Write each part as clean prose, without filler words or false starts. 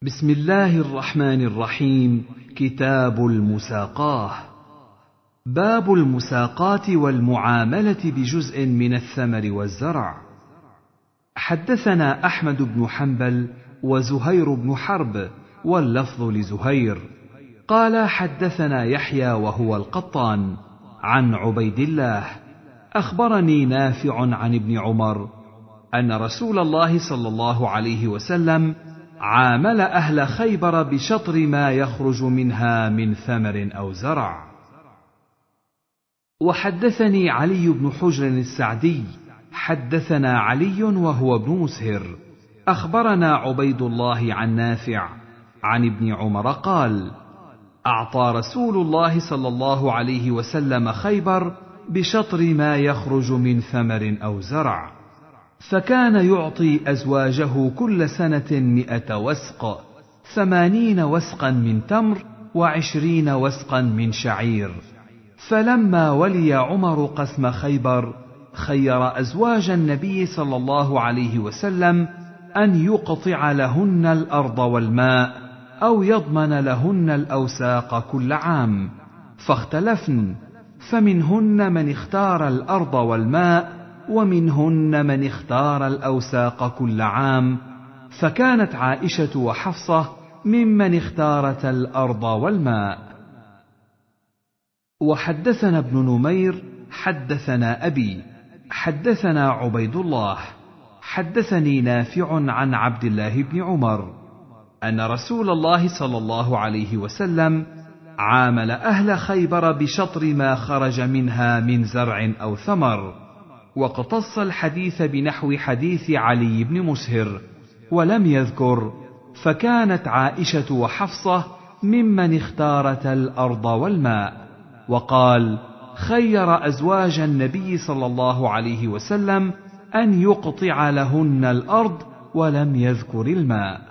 بسم الله الرحمن الرحيم. كتاب المساقاه. باب المساقاة والمعاملة بجزء من الثمر والزرع. حدثنا أحمد بن حنبل وزهير بن حرب، واللفظ لزهير، قال حدثنا يحيى وهو القطان عن عبيد الله أخبرني نافع عن ابن عمر أن رسول الله صلى الله عليه وسلم عامل أهل خيبر بشطر ما يخرج منها من ثمر أو زرع. وحدثني علي بن حجر السعدي حدثنا علي وهو ابن مسهر أخبرنا عبيد الله عن نافع عن ابن عمر قال: أعطى رسول الله صلى الله عليه وسلم خيبر بشطر ما يخرج من ثمر أو زرع، فكان يعطي أزواجه كل سنة 100 وسق، 80 وسقا من تمر، 20 وسقا من شعير. فلما ولي عمر قسم خيبر خير أزواج النبي صلى الله عليه وسلم أن يقطع لهن الأرض والماء أو يضمن لهن الأوساق كل عام، فاختلفن، فمنهن من اختار الأرض والماء، ومنهن من اختار الأوساق كل عام، فكانت عائشة وحفصة ممن اختارت الأرض والماء. وحدثنا ابن نمير حدثنا أبي حدثنا عبيد الله حدثني نافع عن عبد الله بن عمر أن رسول الله صلى الله عليه وسلم عامل أهل خيبر بشطر ما خرج منها من زرع أو ثمر، واقتص الحديث بنحو حديث علي بن مسهر، ولم يذكر فكانت عائشة وحفصة ممن اختارت الأرض والماء، وقال: خير أزواج النبي صلى الله عليه وسلم أن يقطع لهن الأرض، ولم يذكر الماء.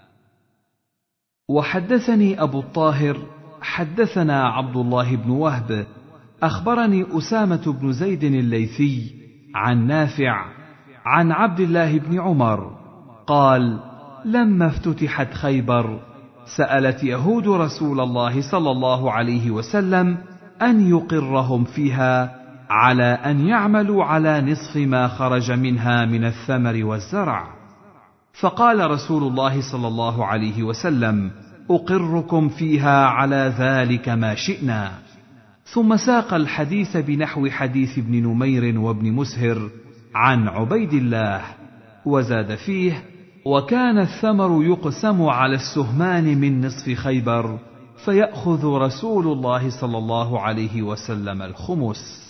وحدثني أبو الطاهر حدثنا عبد الله بن وهب أخبرني أسامة بن زيد الليثي عن نافع عن عبد الله بن عمر قال: لما افتتحت خيبر سألت يهود رسول الله صلى الله عليه وسلم أن يقرهم فيها على أن يعملوا على نصف ما خرج منها من الثمر والزرع، فقال رسول الله صلى الله عليه وسلم: أقركم فيها على ذلك ما شئنا. ثم ساق الحديث بنحو حديث ابن نمير وابن مسهر عن عبيد الله، وزاد فيه: وكان الثمر يقسم على السهمان من نصف خيبر، فيأخذ رسول الله صلى الله عليه وسلم الخمس.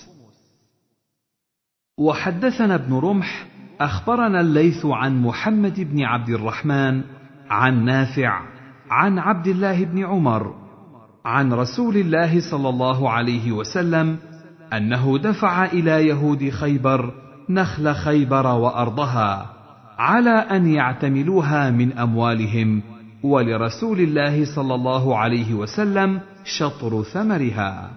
وحدثنا ابن رمح أخبرنا الليث عن محمد بن عبد الرحمن عن نافع عن عبد الله بن عمر عن رسول الله صلى الله عليه وسلم أنه دفع إلى يهود خيبر نخل خيبر وأرضها على أن يعتملوها من أموالهم، ولرسول الله صلى الله عليه وسلم شطر ثمرها.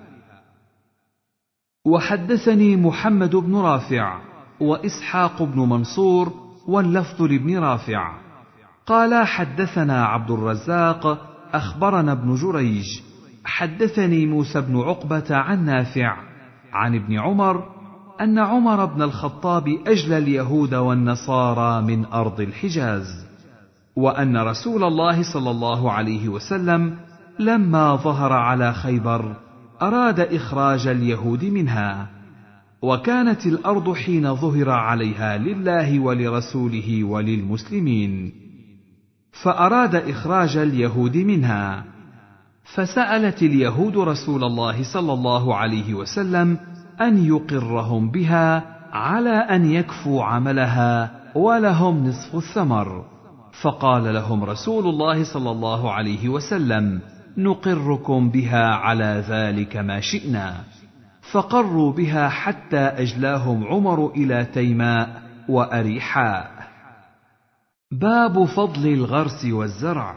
وحدثني محمد بن رافع وإسحاق بن منصور، واللفظ لابن رافع، قال حدثنا عبد الرزاق أخبرنا ابن جريج حدثني موسى بن عقبة عن نافع عن ابن عمر أن عمر بن الخطاب أجلى اليهود والنصارى من أرض الحجاز، وأن رسول الله صلى الله عليه وسلم لما ظهر على خيبر أراد إخراج اليهود منها، وكانت الأرض حين ظهر عليها لله ولرسوله وللمسلمين، فأراد إخراج اليهود منها، فسألت اليهود رسول الله صلى الله عليه وسلم أن يقرهم بها على أن يكفوا عملها ولهم نصف الثمر، فقال لهم رسول الله صلى الله عليه وسلم: نقركم بها على ذلك ما شئنا، فقروا بها حتى أجلاهم عمر إلى تيماء وأريحاء. باب فضل الغرس والزرع.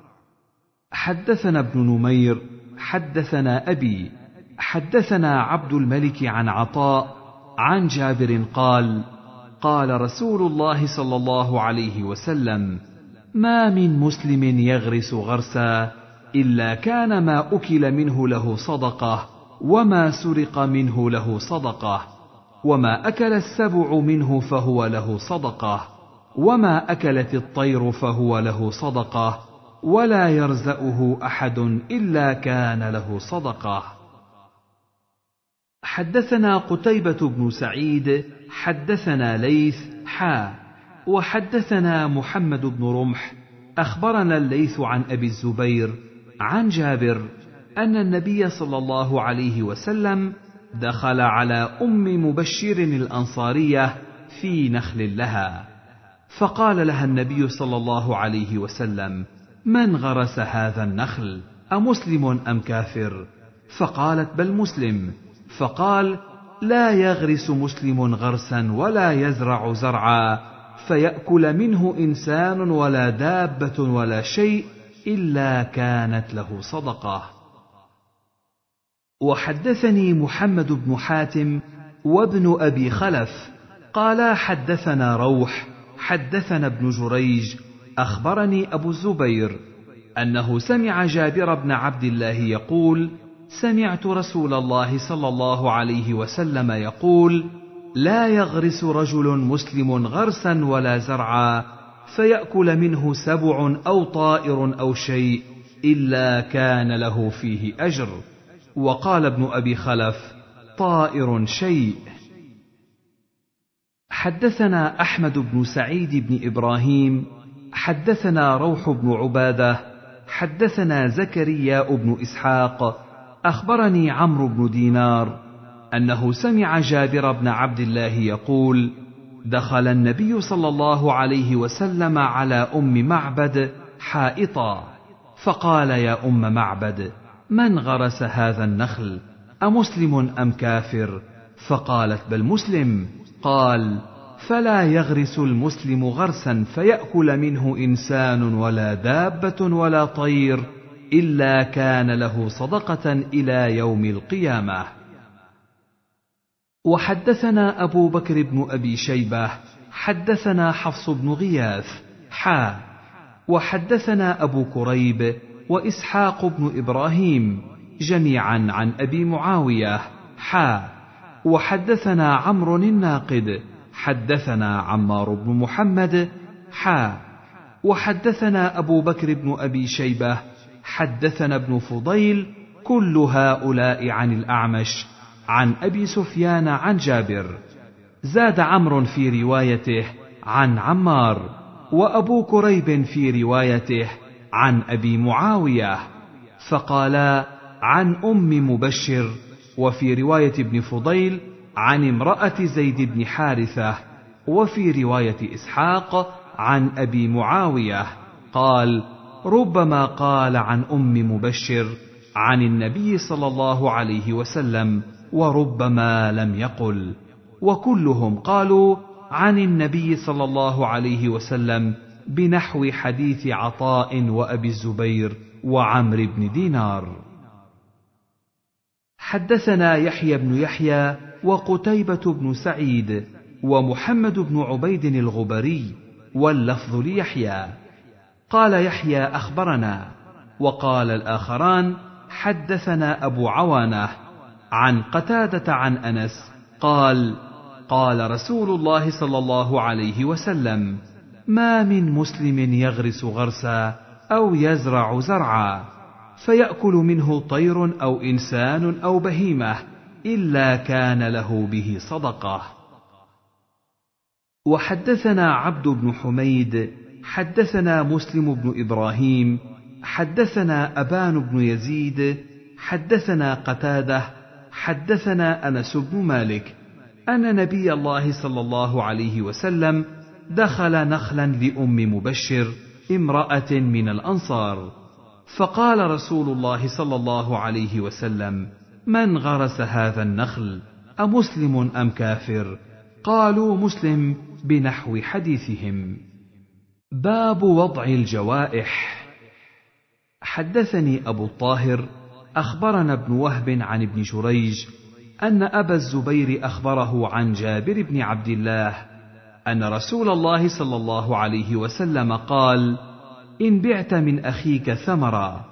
حدثنا ابن نمير حدثنا أبي حدثنا عبد الملك عن عطاء عن جابر قال: قال رسول الله صلى الله عليه وسلم: ما من مسلم يغرس غرسا إلا كان ما أكل منه له صدقة، وما سرق منه له صدقة، وما أكل السبع منه فهو له صدقة، وما أكلت الطير فهو له صدقة، ولا يرزأه أحد إلا كان له صدقة. حدثنا قتيبة بن سعيد حدثنا ليث وحدثنا محمد بن رمح أخبرنا الليث عن أبي الزبير عن جابر أن النبي صلى الله عليه وسلم دخل على أم مبشر الأنصارية في نخل لها، فقال لها النبي صلى الله عليه وسلم: من غرس هذا النخل؟ أمسلم أم كافر؟ فقالت: بل مسلم. فقال: لا يغرس مسلم غرسا ولا يزرع زرعا فيأكل منه إنسان ولا دابة ولا شيء إلا كانت له صدقة. وحدثني محمد بن حاتم وابن أبي خلف قالا حدثنا روح حدثنا ابن جريج أخبرني أبو الزبير أنه سمع جابر بن عبد الله يقول: سمعت رسول الله صلى الله عليه وسلم يقول: لا يغرس رجل مسلم غرسا ولا زرعا فيأكل منه سبع أو طائر أو شيء إلا كان له فيه أجر. وقال ابن أبي خلف: طائر شيء. حدثنا أحمد بن سعيد بن إبراهيم حدثنا روح بن عبادة حدثنا زكريا بن إسحاق أخبرني عمرو بن دينار أنه سمع جابر بن عبد الله يقول: دخل النبي صلى الله عليه وسلم على أم معبد حائطا، فقال: يا أم معبد، من غرس هذا النخل؟ أمسلم أم كافر؟ فقالت: بل مسلم. قال: فلا يغرس المسلم غرسا فيأكل منه إنسان ولا دابة ولا طير إلا كان له صدقة إلى يوم القيامة. وحدثنا أبو بكر بن أبي شيبة حدثنا حفص بن غياث وحدثنا أبو كريب وإسحاق بن إبراهيم جميعا عن أبي معاوية وحدثنا عمرو الناقد حدثنا عمار بن محمد وحدثنا أبو بكر بن أبي شيبة حدثنا ابن فضيل كل هؤلاء عن الأعمش عن أبي سفيان عن جابر. زاد عمرو في روايته عن عمار، وأبو كريب في روايته عن أبي معاوية، فقالا عن أم مبشر، وفي رواية ابن فضيل عن امرأة زيد بن حارثة، وفي رواية إسحاق عن أبي معاوية قال: ربما قال عن أم مبشر عن النبي صلى الله عليه وسلم، وربما لم يقل، وكلهم قالوا عن النبي صلى الله عليه وسلم بنحو حديث عطاء وأبي الزبير وعمرو بن دينار. حدثنا يحيى بن يحيى وقتيبة بن سعيد ومحمد بن عبيد الغبري، واللفظ ليحيى. قال يحيى: أخبرنا. وقال الآخران: حدثنا أبو عوانة عن قتادة عن أنس قال: قال رسول الله صلى الله عليه وسلم: ما من مسلم يغرس غرسا أو يزرع زرعا فيأكل منه طير أو إنسان أو بهيمة إلا كان له به صدقة. وحدثنا عبد بن حميد حدثنا مسلم بن إبراهيم حدثنا أبان بن يزيد حدثنا قتادة حدثنا أنس بن مالك أن نبي الله صلى الله عليه وسلم دخل نخلا لأم مبشر امرأة من الأنصار، فقال رسول الله صلى الله عليه وسلم: من غرس هذا النخل؟ أمسلم أم كافر؟ قالوا: مسلم، بنحو حديثهم. باب وضع الجوائح. حدثني أبو الطاهر أخبرنا ابن وهب عن ابن جريج أن أبا الزبير أخبره عن جابر بن عبد الله أن رسول الله صلى الله عليه وسلم قال: إن بعت من أخيك ثمرا.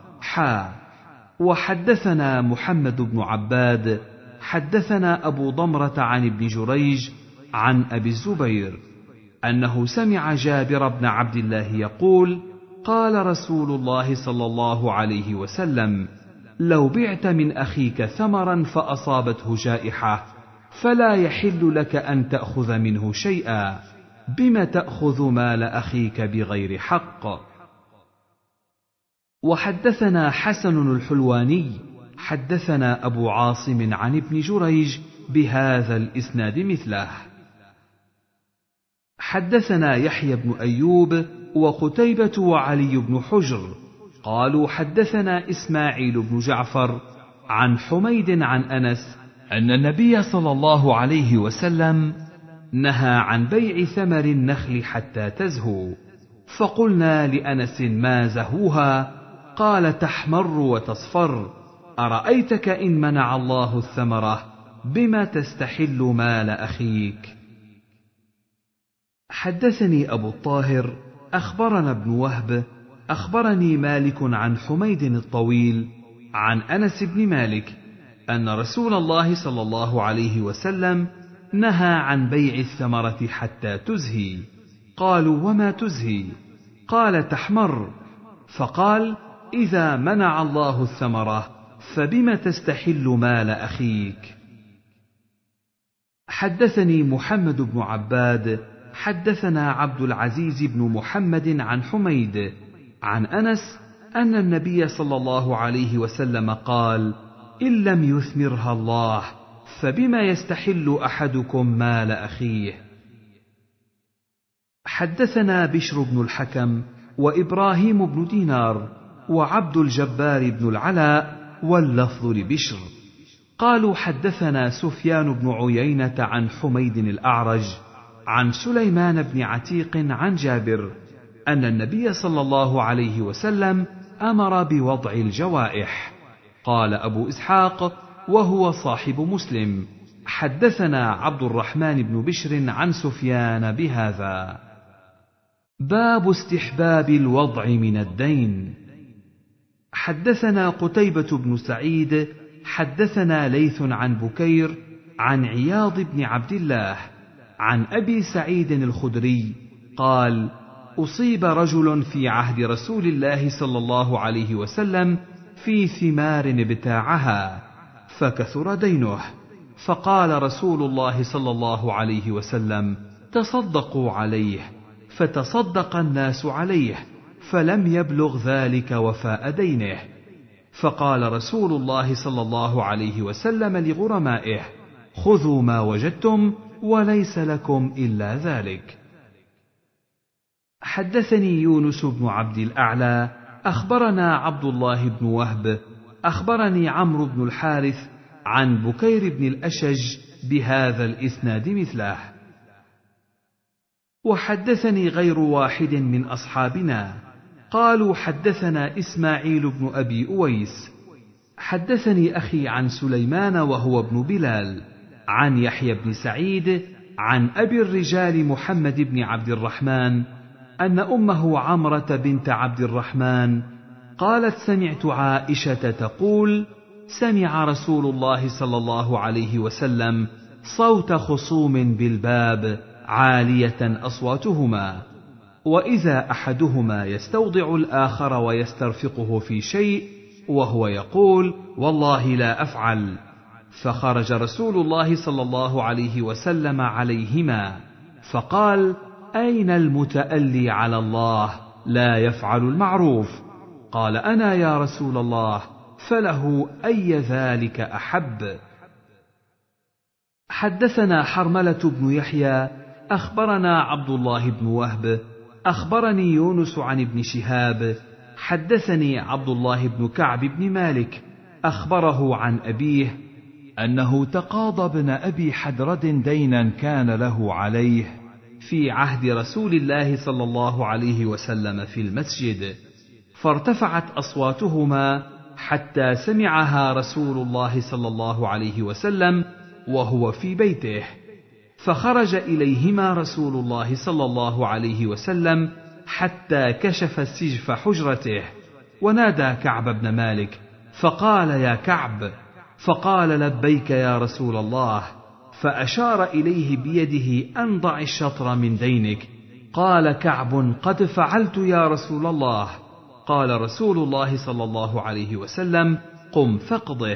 وحدثنا محمد بن عباد حدثنا أبو ضمرة عن ابن جريج عن أبي الزبير أنه سمع جابر بن عبد الله يقول: قال رسول الله صلى الله عليه وسلم: لو بعت من أخيك ثمرا فأصابته جائحة فلا يحل لك أن تأخذ منه شيئا، بم تأخذ مال أخيك بغير حق. وحدثنا حسن الحلواني حدثنا أبو عاصم عن ابن جريج بهذا الإسناد مثله. حدثنا يحيى بن أيوب وقتيبة وعلي بن حجر قالوا حدثنا إسماعيل بن جعفر عن حميد عن أنس أن النبي صلى الله عليه وسلم نهى عن بيع ثمر النخل حتى تزهو، فقلنا لأنس: ما زهوها؟ قال: تحمر وتصفر، أرأيتك إن منع الله الثمرة بما تستحل مال أخيك. حدثني أبو الطاهر أخبرنا ابن وهب أخبرني مالك عن حميد الطويل عن أنس بن مالك أن رسول الله صلى الله عليه وسلم نهى عن بيع الثمرة حتى تزهي. قالوا: وما تزهي؟ قال: تحمر. فقال: إذا منع الله الثمرة فبم تستحل مال أخيك. حدثني محمد بن عباد حدثنا عبد العزيز بن محمد عن حميد عن أنس أن النبي صلى الله عليه وسلم قال: إن لم يثمرها الله فبما يستحل أحدكم مال أخيه. حدثنا بشر بن الحكم وإبراهيم بن دينار وعبد الجبار بن العلاء واللفظ لبشر قالوا حدثنا سفيان بن عيينة عن حميد الأعرج عن سليمان بن عتيق عن جابر أن النبي صلى الله عليه وسلم أمر بوضع الجوائح. قال أبو إسحاق وهو صاحب مسلم: حدثنا عبد الرحمن بن بشر عن سفيان بهذا. باب استحباب الوضع من الدين. حدثنا قتيبة بن سعيد حدثنا ليث عن بكير عن عياض بن عبد الله عن أبي سعيد الخدري قال: أصيب رجل في عهد رسول الله صلى الله عليه وسلم في ثمار ابتاعها فكثر دينه، فقال رسول الله صلى الله عليه وسلم: تصدقوا عليه، فتصدق الناس عليه، فلم يبلغ ذلك وفاء دينه. فقال رسول الله صلى الله عليه وسلم لغرمائه: خذوا ما وجدتم وليس لكم إلا ذلك. حدثني يونس بن عبد الأعلى أخبرنا عبد الله بن وهب أخبرني عمرو بن الحارث عن بكير بن الأشج بهذا الإسناد مثله. وحدثني غير واحد من أصحابنا قالوا حدثنا إسماعيل بن أبي أويس حدثني أخي عن سليمان وهو ابن بلال عن يحيى بن سعيد عن أبي الرجال محمد بن عبد الرحمن أن أمه عمرة بنت عبد الرحمن قالت: سمعت عائشة تقول: سمع رسول الله صلى الله عليه وسلم صوت خصوم بالباب عالية أصواتهما، وإذا أحدهما يستوضع الآخر ويسترفقه في شيء وهو يقول: والله لا أفعل. فخرج رسول الله صلى الله عليه وسلم عليهما فقال: أين المتألي على الله لا يفعل المعروف؟ قال: أنا يا رسول الله، فله أي ذلك أحب. حدثنا حرملة بن يحيى أخبرنا عبد الله بن وهب أخبرني يونس عن ابن شهاب حدثني عبد الله بن كعب بن مالك أخبره عن أبيه أنه تقاضى ابن أبي حدرد دينا كان له عليه في عهد رسول الله صلى الله عليه وسلم في المسجد، فارتفعت أصواتهما حتى سمعها رسول الله صلى الله عليه وسلم وهو في بيته، فخرج إليهما رسول الله صلى الله عليه وسلم حتى كشف سجف حجرته، ونادى كعب بن مالك فقال: يا كعب. فقال: لبيك يا رسول الله. فأشار إليه بيده أن ضع الشطر من دينك. قال كعب: قد فعلت يا رسول الله. قال رسول الله صلى الله عليه وسلم: قم فاقضه.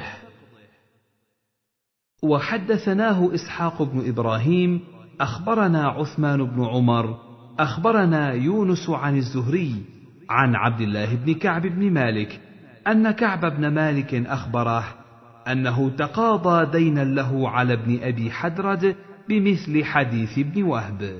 وحدثناه إسحاق بن إبراهيم أخبرنا عثمان بن عمر أخبرنا يونس عن الزهري عن عبد الله بن كعب بن مالك أن كعب بن مالك أخبره أنه تقاضى دينا له على ابن أبي حدرد بمثل حديث ابن وهب.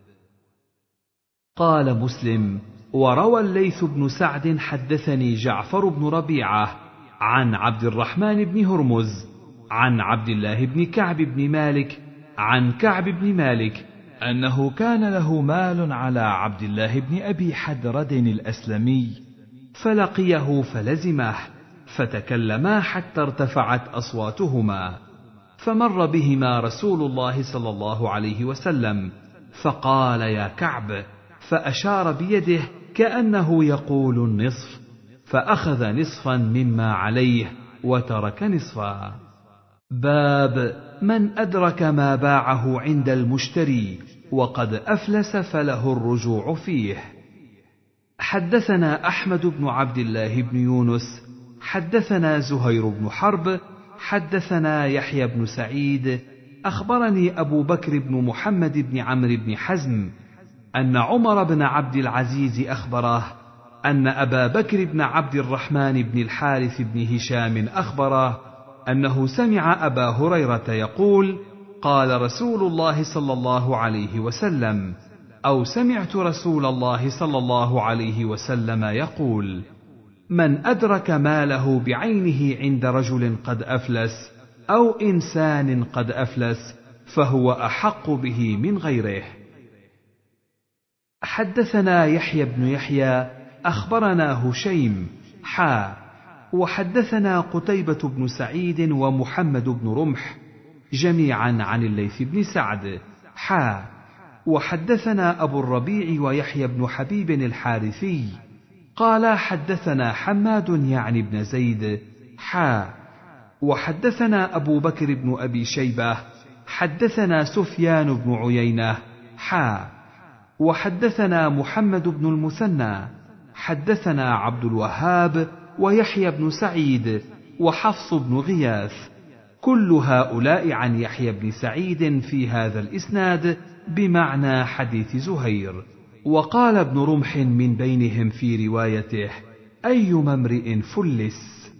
قال مسلم: وروى الليث بن سعد حدثني جعفر بن ربيعة عن عبد الرحمن بن هرمز عن عبد الله بن كعب بن مالك عن كعب بن مالك أنه كان له مال على عبد الله بن أبي حدرد الأسلمي، فلقيه فلزمه، فتكلما حتى ارتفعت أصواتهما، فمر بهما رسول الله صلى الله عليه وسلم فقال: يا كعب، فأشار بيده كأنه يقول النصف، فأخذ نصفا مما عليه وترك نصفا. باب من أدرك ما باعه عند المشتري وقد أفلس فله الرجوع فيه. حدثنا أحمد بن عبد الله بن يونس حدثنا زهير بن حرب حدثنا يحيى بن سعيد أخبرني أبو بكر بن محمد بن عمرو بن حزم أن عمر بن عبد العزيز أخبره أن أبا بكر بن عبد الرحمن بن الحارث بن هشام أخبره أنه سمع أبا هريرة يقول: قال رسول الله صلى الله عليه وسلم، أو سمعت رسول الله صلى الله عليه وسلم يقول: من أدرك ماله بعينه عند رجل قد أفلس أو إنسان قد أفلس فهو أحق به من غيره. حدثنا يحيى بن يحيى أخبرنا هشيم وحدثنا قتيبة بن سعيد ومحمد بن رمح جميعا عن الليث بن سعد وحدثنا أبو الربيع ويحيى بن حبيب الحارثي قال حدثنا حماد يعني بن زيد وحدثنا أبو بكر بن أبي شيبة حدثنا سفيان بن عيينة وحدثنا محمد بن المثنى حدثنا عبد الوهاب ويحيى بن سعيد وحفص بن غياث كل هؤلاء عن يحيى بن سعيد في هذا الإسناد بمعنى حديث زهير. وقال ابن رمح من بينهم في روايته: أيما امرئ فلس.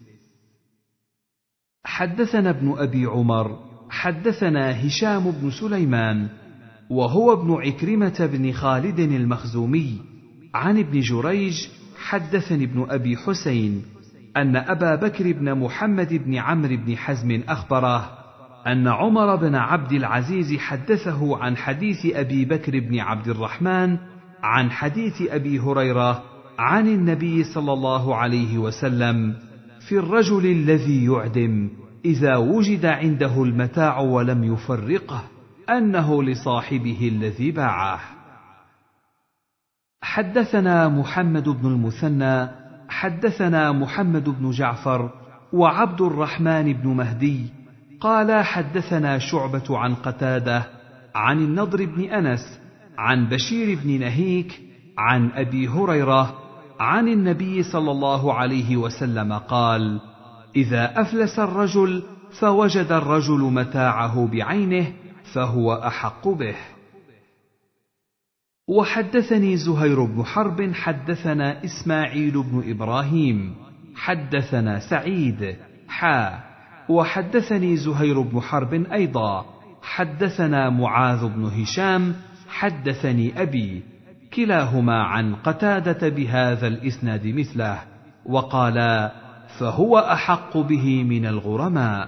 حدثنا ابن أبي عمر حدثنا هشام بن سليمان وهو ابن عكرمة بن خالد المخزومي عن ابن جريج حدثني ابن أبي حسين أن أبا بكر بن محمد بن عمرو بن حزم أخبره أن عمر بن عبد العزيز حدثه عن حديث أبي بكر بن عبد الرحمن عن حديث أبي هريرة عن النبي صلى الله عليه وسلم في الرجل الذي يعدم إذا وجد عنده المتاع ولم يفرقه أنه لصاحبه الذي باعه. حدثنا محمد بن المثنى حدثنا محمد بن جعفر وعبد الرحمن بن مهدي قال حدثنا شعبة عن قتادة عن النضر بن أنس عن بشير بن نهيك عن أبي هريرة عن النبي صلى الله عليه وسلم قال: إذا أفلس الرجل فوجد الرجل متاعه بعينه فهو أحق به. وحدثني زهير بن حرب حدثنا إسماعيل بن إبراهيم حدثنا سعيد وحدثني زهير بن حرب أيضا حدثنا معاذ بن هشام حدثني أبي كلاهما عن قتادة بهذا الإسناد مثله وقالا: فهو أحق به من الغرماء.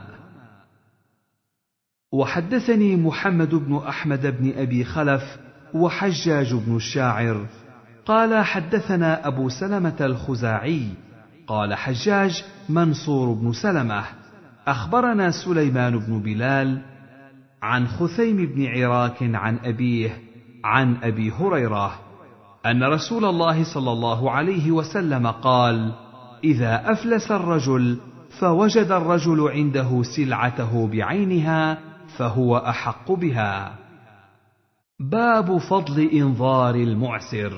وحدثني محمد بن أحمد بن أبي خلف وحجاج بن الشاعر قال حدثنا أبو سلمة الخزاعي قال حجاج منصور بن سلمة أخبرنا سليمان بن بلال عن خثيم بن عراك عن أبيه عن أبي هريرة أن رسول الله صلى الله عليه وسلم قال: إذا أفلس الرجل فوجد الرجل عنده سلعته بعينها فهو أحق بها. باب فضل إنظار المعسر.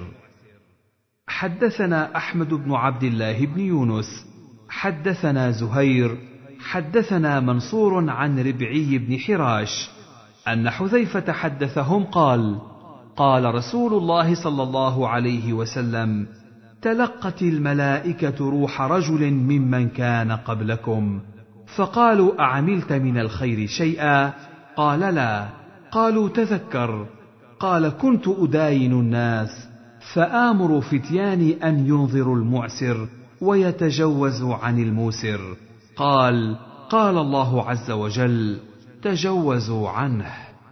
حدثنا أحمد بن عبد الله بن يونس حدثنا زهير حدثنا منصور عن ربعي بن حراش أن حذيفة حدثهم قال: قال رسول الله صلى الله عليه وسلم: تلقت الملائكة روح رجل ممن كان قبلكم، فقالوا: أعملت من الخير شيئا؟ قال: لا. قالوا: تذكر. قال: كنت أداين الناس فآمر فتياني أن ينظروا المعسر ويتجوزوا عن الموسر. قال: قال الله عز وجل: تجوزوا عنه.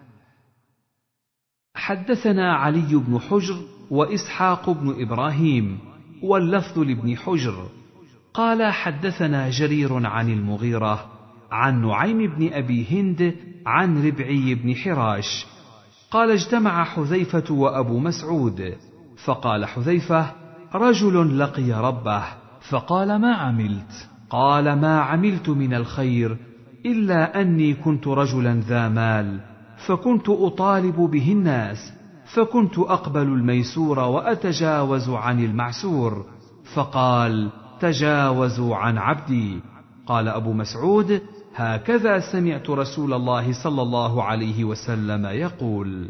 حدثنا علي بن حجر وإسحاق بن إبراهيم واللفظ لابن حجر قال: حدثنا جرير عن المغيرة عن نعيم بن أبي هند عن ربعي بن حراش قال: اجتمع حذيفة وأبو مسعود، فقال حذيفة: رجل لقي ربه، فقال: ما عملت؟ قال: ما عملت من الخير إلا أني كنت رجلا ذا مال، فكنت أطالب به الناس، فكنت أقبل الميسور وأتجاوز عن المعسور، فقال: تجاوزوا عن عبدي. قال أبو مسعود: هكذا سمعت رسول الله صلى الله عليه وسلم يقول.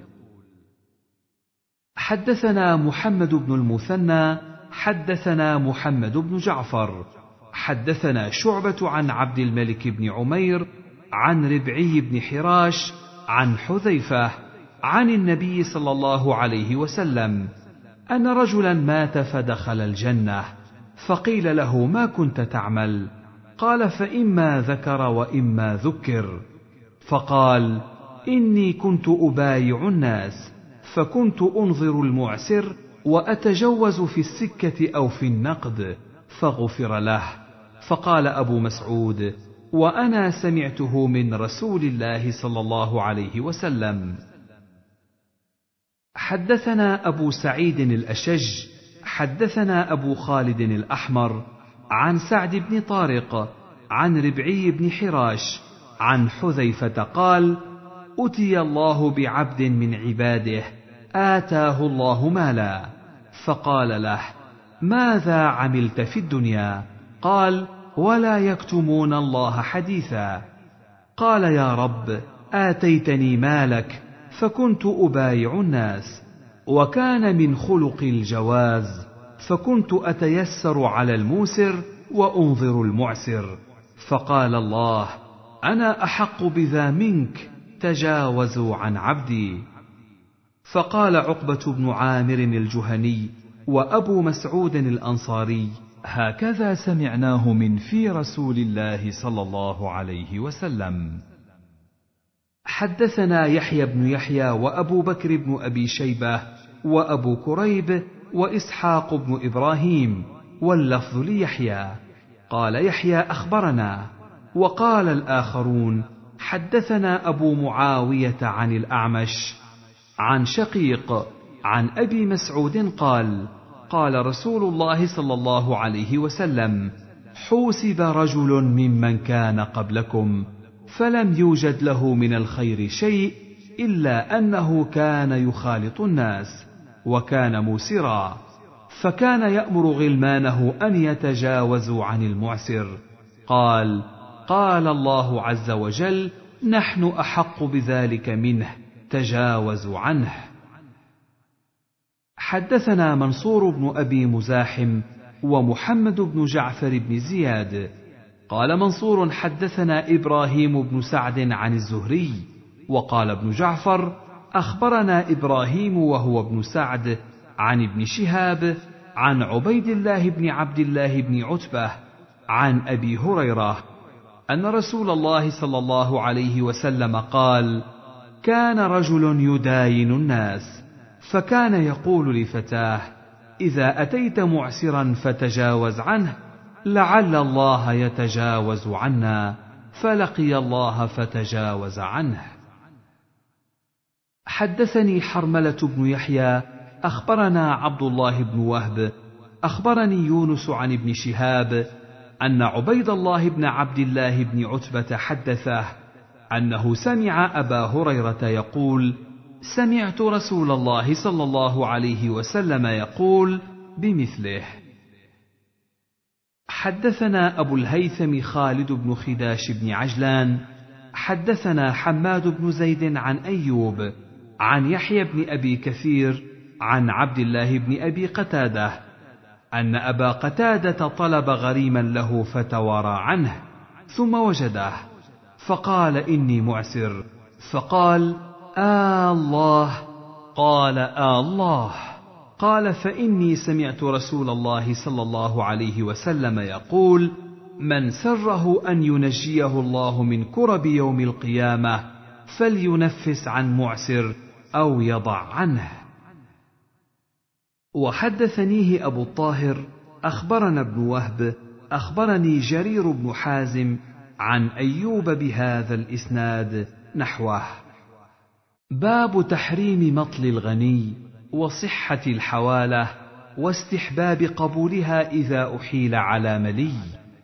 حدثنا محمد بن المثنى حدثنا محمد بن جعفر حدثنا شعبة عن عبد الملك بن عمير عن ربعي بن حراش عن حذيفة عن النبي صلى الله عليه وسلم أن رجلا مات فدخل الجنة، فقيل له: ما كنت تعمل؟ قال: فإما ذكر وإما ذكر. فقال: إني كنت أبايع الناس، فكنت أنظر المعسر وأتجوز في السكة أو في النقد، فغفر له. فقال أبو مسعود: وأنا سمعته من رسول الله صلى الله عليه وسلم. حدثنا أبو سعيد الأشج حدثنا أبو خالد الأحمر عن سعد بن طارق عن ربعي بن حراش عن حذيفة قال: أتي الله بعبد من عباده آتاه الله مالا، فقال له: ماذا عملت في الدنيا؟ قال: ولا يكتمون الله حديثا. قال: يا رب، آتيتني مالك فكنت أبايع الناس، وكان من خلق الجواز، فكنت أتيسر على الموسر وأنظر المعسر، فقال الله: أنا أحق بذا منك، تجاوزوا عن عبدي. فقال عقبة بن عامر الجهني وأبو مسعود الأنصاري: هكذا سمعناه من في رسول الله صلى الله عليه وسلم. حدثنا يحيى بن يحيى وأبو بكر بن أبي شيبة وأبو كريب وإسحاق بن إبراهيم واللفظ ليحيى قال يحيى: أخبرنا. وقال الآخرون: حدثنا أبو معاوية عن الأعمش عن شقيق عن أبي مسعود قال: قال رسول الله صلى الله عليه وسلم: حوسب رجل ممن كان قبلكم فلم يوجد له من الخير شيء إلا أنه كان يخالط الناس، وكان موسرا، فكان يأمر غلمانه أن يتجاوزوا عن المعسر. قال: قال الله عز وجل: نحن أحق بذلك منه، تجاوزوا عنه. حدثنا منصور بن أبي مزاحم ومحمد بن جعفر بن زياد قال منصور: حدثنا إبراهيم بن سعد عن الزهري. وقال ابن جعفر: أخبرنا إبراهيم وهو ابن سعد عن ابن شهاب عن عبيد الله بن عبد الله بن عتبة عن أبي هريرة أن رسول الله صلى الله عليه وسلم قال: كان رجل يداين الناس، فكان يقول لفتاه: إذا أتيت معسرا فتجاوز عنه، لعل الله يتجاوز عنا، فلقي الله فتجاوز عنه. حدثني حرملة بن يحيى أخبرنا عبد الله بن وهب أخبرني يونس عن ابن شهاب أن عبيد الله بن عبد الله بن عتبة حدثه أنه سمع أبا هريرة يقول: سمعت رسول الله صلى الله عليه وسلم يقول بمثله. حدثنا أبو الهيثم خالد بن خداش بن عجلان حدثنا حماد بن زيد عن أيوب عن يحيى بن أبي كثير عن عبد الله بن أبي قتادة أن أبا قتادة طلب غريما له فتوارى عنه ثم وجده فقال: إني معسر. فقال: الله. قال: الله. قال: فإني سمعت رسول الله صلى الله عليه وسلم يقول: من سره أن ينجيه الله من كرب يوم القيامة فلينفس عن معسر أو يضع عنه. وحدثنيه أبو الطاهر أخبرنا ابن وهب أخبرني جرير بن حازم عن أيوب بهذا الإسناد نحوه. باب تحريم مطل الغني وصحة الحوالة واستحباب قبولها إذا أحيل على ملي.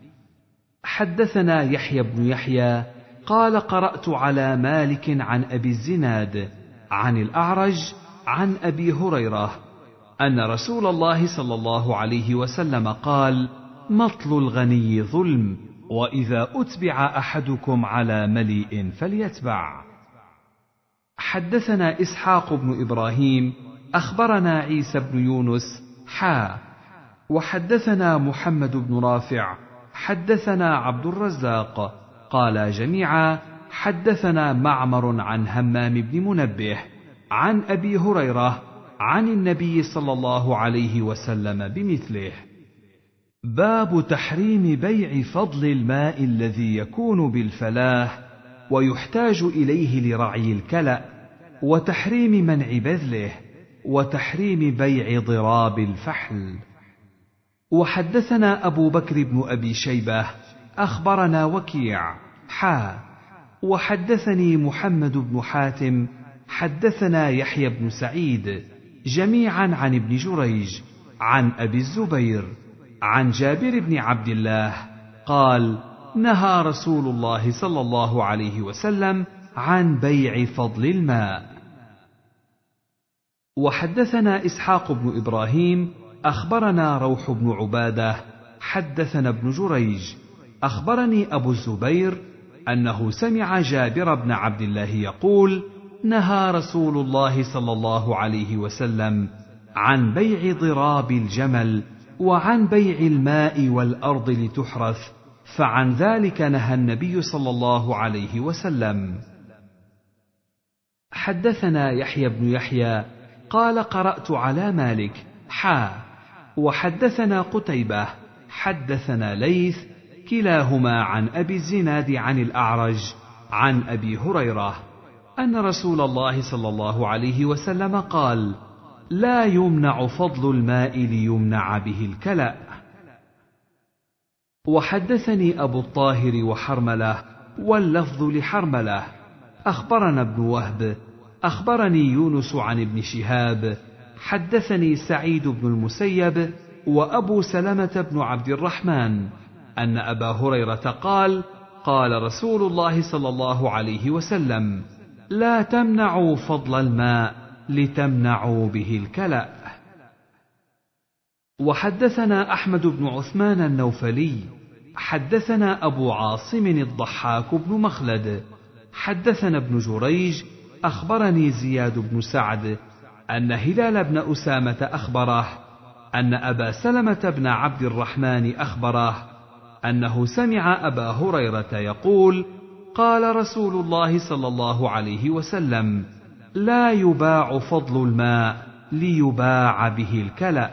حدثنا يحيى بن يحيى قال: قرأت على مالك عن أبي الزناد عن الأعرج عن أبي هريرة أن رسول الله صلى الله عليه وسلم قال: مطل الغني ظلم، وإذا أتبع أحدكم على مليء فليتبع. حدثنا إسحاق بن إبراهيم أخبرنا عيسى بن يونس وحدثنا محمد بن رافع حدثنا عبد الرزاق قال جميعا حدثنا معمر عن همام بن منبه عن أبي هريرة عن النبي صلى الله عليه وسلم بمثله. باب تحريم بيع فضل الماء الذي يكون بالفلاة ويحتاج إليه لرعي الكلأ، وتحريم منع بذله، وتحريم بيع ضراب الفحل. وحدثنا أبو بكر بن أبي شيبة أخبرنا وكيع وحدثني محمد بن حاتم حدثنا يحيى بن سعيد جميعا عن ابن جريج عن أبي الزبير عن جابر بن عبد الله قال: نهى رسول الله صلى الله عليه وسلم عن بيع فضل الماء. وحدثنا إسحاق بن إبراهيم أخبرنا روح بن عبادة حدثنا ابن جريج أخبرني أبو الزبير أنه سمع جابر بن عبد الله يقول: نهى رسول الله صلى الله عليه وسلم عن بيع ضراب الجمل وعن بيع الماء والأرض لتحرث، فعن ذلك نهى النبي صلى الله عليه وسلم. حدثنا يحيى بن يحيى قال: قرأت على مالك وحدثنا قتيبة حدثنا ليث كلاهما عن أبي الزناد عن الأعرج عن أبي هريرة أن رسول الله صلى الله عليه وسلم قال: لا يمنع فضل الماء ليمنع به الكلأ. وحدثني أبو الطاهر وحرملة واللفظ لحرملة أخبرنا ابن وهب أخبرني يونس عن ابن شهاب حدثني سعيد بن المسيب وأبو سلمة بن عبد الرحمن أن أبا هريرة قال: قال رسول الله صلى الله عليه وسلم: لا تمنعوا فضل الماء لتمنعوا به الكلأ. وحدثنا أحمد بن عثمان النوفلي حدثنا أبو عاصم الضحاك بن مخلد حدثنا ابن جريج أخبرني زياد بن سعد أن هلال بن أسامة أخبره أن أبا سلمة بن عبد الرحمن أخبره أنه سمع أبا هريرة يقول: قال رسول الله صلى الله عليه وسلم: لا يباع فضل الماء ليباع به الكلأ.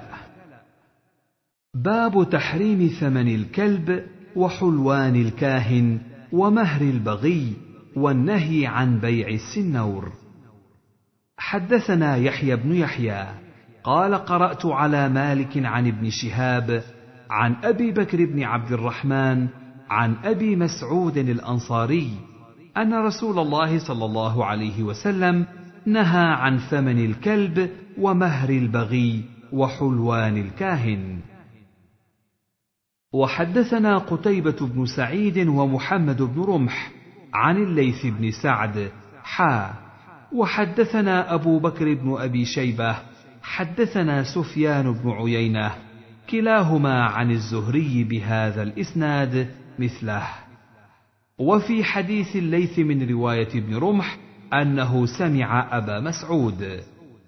باب تحريم ثمن الكلب وحلوان الكاهن ومهر البغي والنهي عن بيع السنور. حدثنا يحيى بن يحيى قال: قرأت على مالك عن ابن شهاب عن أبي بكر بن عبد الرحمن عن أبي مسعود الأنصاري أن رسول الله صلى الله عليه وسلم نهى عن ثمن الكلب ومهر البغي وحلوان الكاهن. وحدثنا قتيبة بن سعيد ومحمد بن رمح عن الليث بن سعد وحدثنا أبو بكر بن أبي شيبة حدثنا سفيان بن عيينة كلاهما عن الزهري بهذا الإسناد مثله. وفي حديث الليث من رواية ابن رمح أنه سمع أبا مسعود.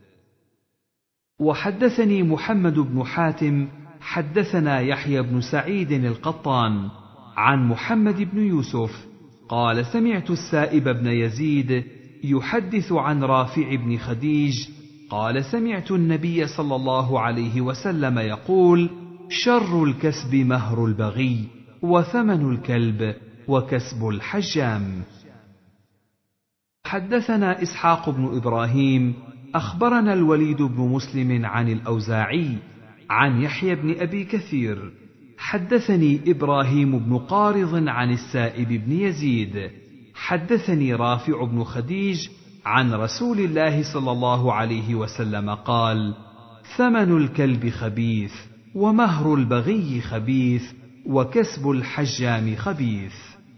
وحدثني محمد بن حاتم حدثنا يحيى بن سعيد القطان عن محمد بن يوسف قال سمعت السائب بن يزيد يحدث عن رافع بن خديج قال سمعت النبي صلى الله عليه وسلم يقول: شر الكسب مهر البغي وثمن الكلب وكسب الحجام. حدثنا إسحاق بن إبراهيم أخبرنا الوليد بن مسلم عن الأوزاعي عن يحيى بن أبي كثير حدثني إبراهيم بن قارض عن السائب بن يزيد حدثني رافع بن خديج عن رسول الله صلى الله عليه وسلم قال: ثمن الكلب خبيث ومهر البغي خبيث وكسب الحجام خبيث.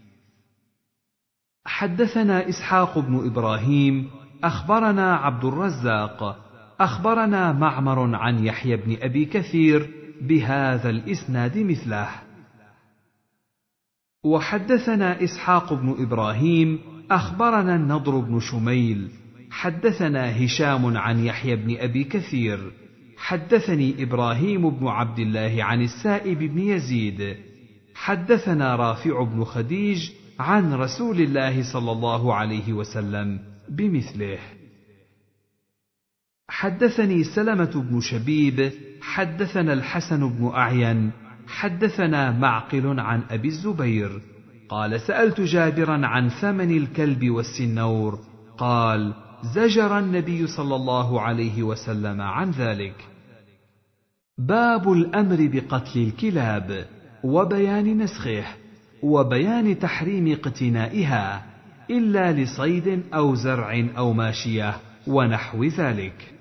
حدثنا إسحاق بن إبراهيم أخبرنا عبد الرزاق أخبرنا معمر عن يحيى بن أبي كثير بهذا الإسناد مثله. وحدثنا إسحاق بن إبراهيم أخبرنا النضر بن شميل حدثنا هشام عن يحيى بن أبي كثير حدثني إبراهيم بن عبد الله عن السائب بن يزيد حدثنا رافع بن خديج عن رسول الله صلى الله عليه وسلم بمثله. حدثني سلمة بن شبيب حدثنا الحسن بن أعين حدثنا معقل عن أبي الزبير قال: سألت جابرا عن ثمن الكلب والسنور قال: زجر النبي صلى الله عليه وسلم عن ذلك. باب الأمر بقتل الكلاب وبيان نسخه وبيان تحريم اقتنائها إلا لصيد أو زرع أو ماشية ونحو ذلك.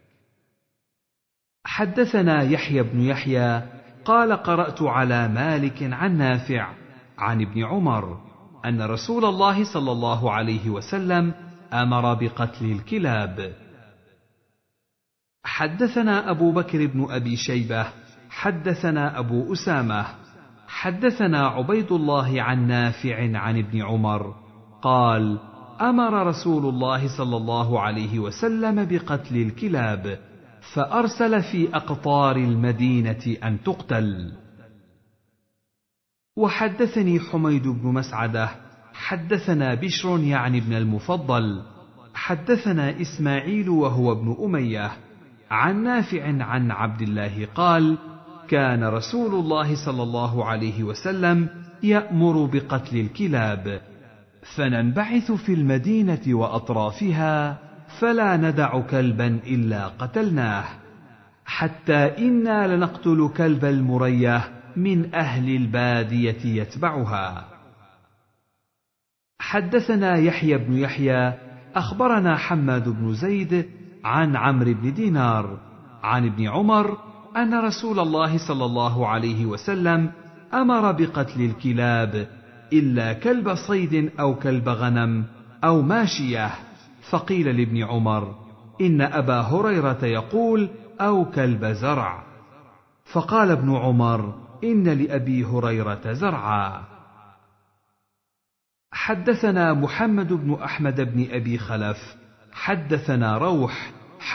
حدثنا يحيى بن يحيى قال: قرأت على مالك عن نافع عن ابن عمر أن رسول الله صلى الله عليه وسلم أمر بقتل الكلاب. حدثنا أبو بكر بن أبي شيبة حدثنا أبو أسامة حدثنا عبيد الله عن نافع عن ابن عمر قال: أمر رسول الله صلى الله عليه وسلم بقتل الكلاب فأرسل في أقطار المدينة أن تقتل. وحدثني حميد بن مسعدة حدثنا بشر يعني ابن المفضل حدثنا إسماعيل وهو ابن أمية عن نافع عن عبد الله قال: كان رسول الله صلى الله عليه وسلم يأمر بقتل الكلاب فننبعث في المدينة وأطرافها فلا ندع كلبا إلا قتلناه حتى إنا لنقتل كلب المرية من أهل البادية يتبعها. حدثنا يحيى بن يحيى أخبرنا حماد بن زيد عن عمرو بن دينار عن ابن عمر أن رسول الله صلى الله عليه وسلم أمر بقتل الكلاب إلا كلب صيد أو كلب غنم أو ماشية، فقيل لابن عمر: إن أبا هريرة يقول: أو كلب زرع. فقال ابن عمر: إن لأبي هريرة زرعا. حدثنا محمد بن أحمد بن أبي خلف حدثنا روح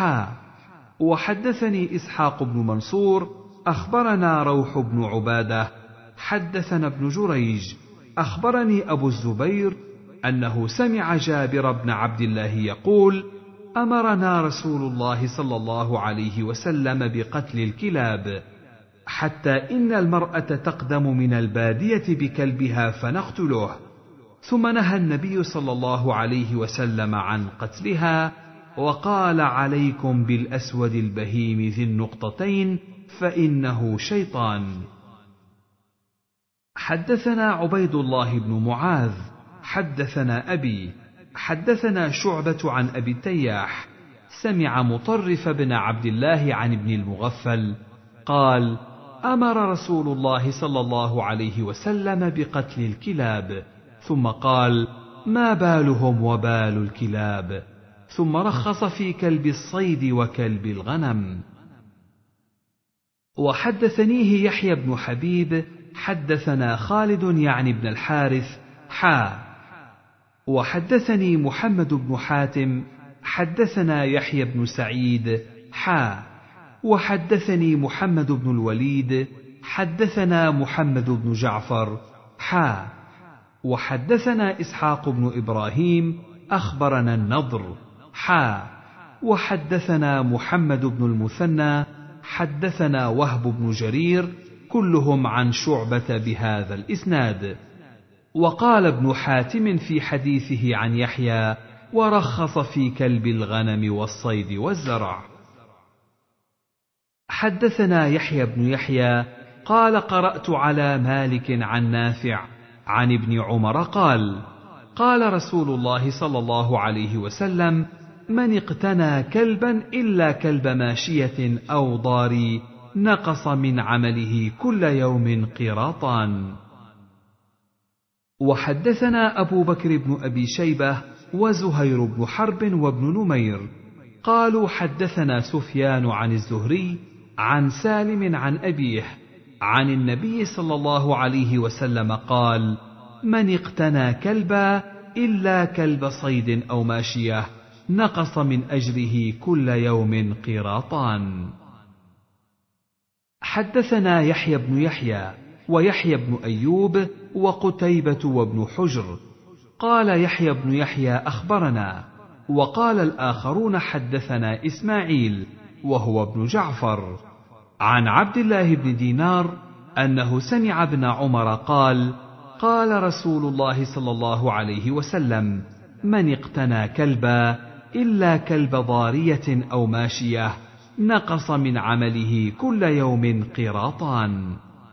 وحدثني إسحاق بن منصور أخبرنا روح بن عبادة حدثنا ابن جريج أخبرني أبو الزبير أنه سمع جابر بن عبد الله يقول: أمرنا رسول الله صلى الله عليه وسلم بقتل الكلاب حتى إن المرأة تقدم من البادية بكلبها فنقتله، ثم نهى النبي صلى الله عليه وسلم عن قتلها وقال: عليكم بالأسود البهيم ذي النقطتين فإنه شيطان. حدثنا عبيد الله بن معاذ حدثنا أبي حدثنا شعبة عن أبي التياح سمع مطرف بن عبد الله عن ابن المغفل قال: أمر رسول الله صلى الله عليه وسلم بقتل الكلاب، ثم قال: ما بالهم وبال الكلاب، ثم رخص في كلب الصيد وكلب الغنم. وحدثنيه يحيى بن حبيب حدثنا خالد يعني بن الحارث وحدثني محمد بن حاتم حدثنا يحيى بن سعيد وحدثني محمد بن الوليد حدثنا محمد بن جعفر وحدثنا إسحاق بن إبراهيم أخبرنا النضر وحدثنا محمد بن المثنى حدثنا وهب بن جرير كلهم عن شعبة بهذا الإسناد. وقال ابن حاتم في حديثه عن يحيى: ورخص في كلب الغنم والصيد والزرع. حدثنا يحيى بن يحيى قال: قرأت على مالك عن نافع عن ابن عمر قال: قال رسول الله صلى الله عليه وسلم: من اقتنى كلبا إلا كلب ماشية أو ضاري نقص من عمله كل يوم قيراطان. وحدثنا أبو بكر بن أبي شيبة وزهير بن حرب وابن نمير قالوا: حدثنا سفيان عن الزهري عن سالم عن أبيه عن النبي صلى الله عليه وسلم قال: من اقتنى كلبا إلا كلب صيد أو ماشية نقص من أجره كل يوم قيراطان. حدثنا يحيى بن يحيى ويحيى بن أيوب وقتيبة وابن حجر قال يحيى بن يحيى أخبرنا، وقال الآخرون حدثنا إسماعيل وهو ابن جعفر عن عبد الله بن دينار أنه سمع ابن عمر قال: قال رسول الله صلى الله عليه وسلم: من اقتنى كلبا إلا كلب ضارية أو ماشية نقص من عمله كل يوم قيراطان.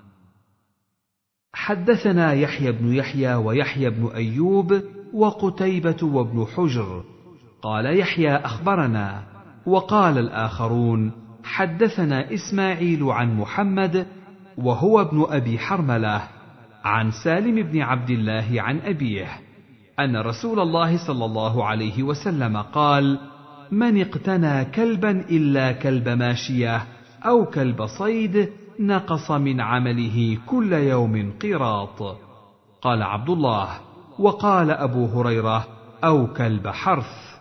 حدثنا يحيى بن يحيى ويحيى بن أيوب وقتيبة وابن حجر قال يحيى أخبرنا، وقال الآخرون حدثنا إسماعيل عن محمد وهو ابن أبي حرملة عن سالم بن عبد الله عن أبيه أن رسول الله صلى الله عليه وسلم قال: من اقتنى كلبا إلا كلب ماشية أو كلب صيد نقص من عمله كل يوم قيراط. قال عبد الله: وقال أبو هريرة: أو كلب حرث.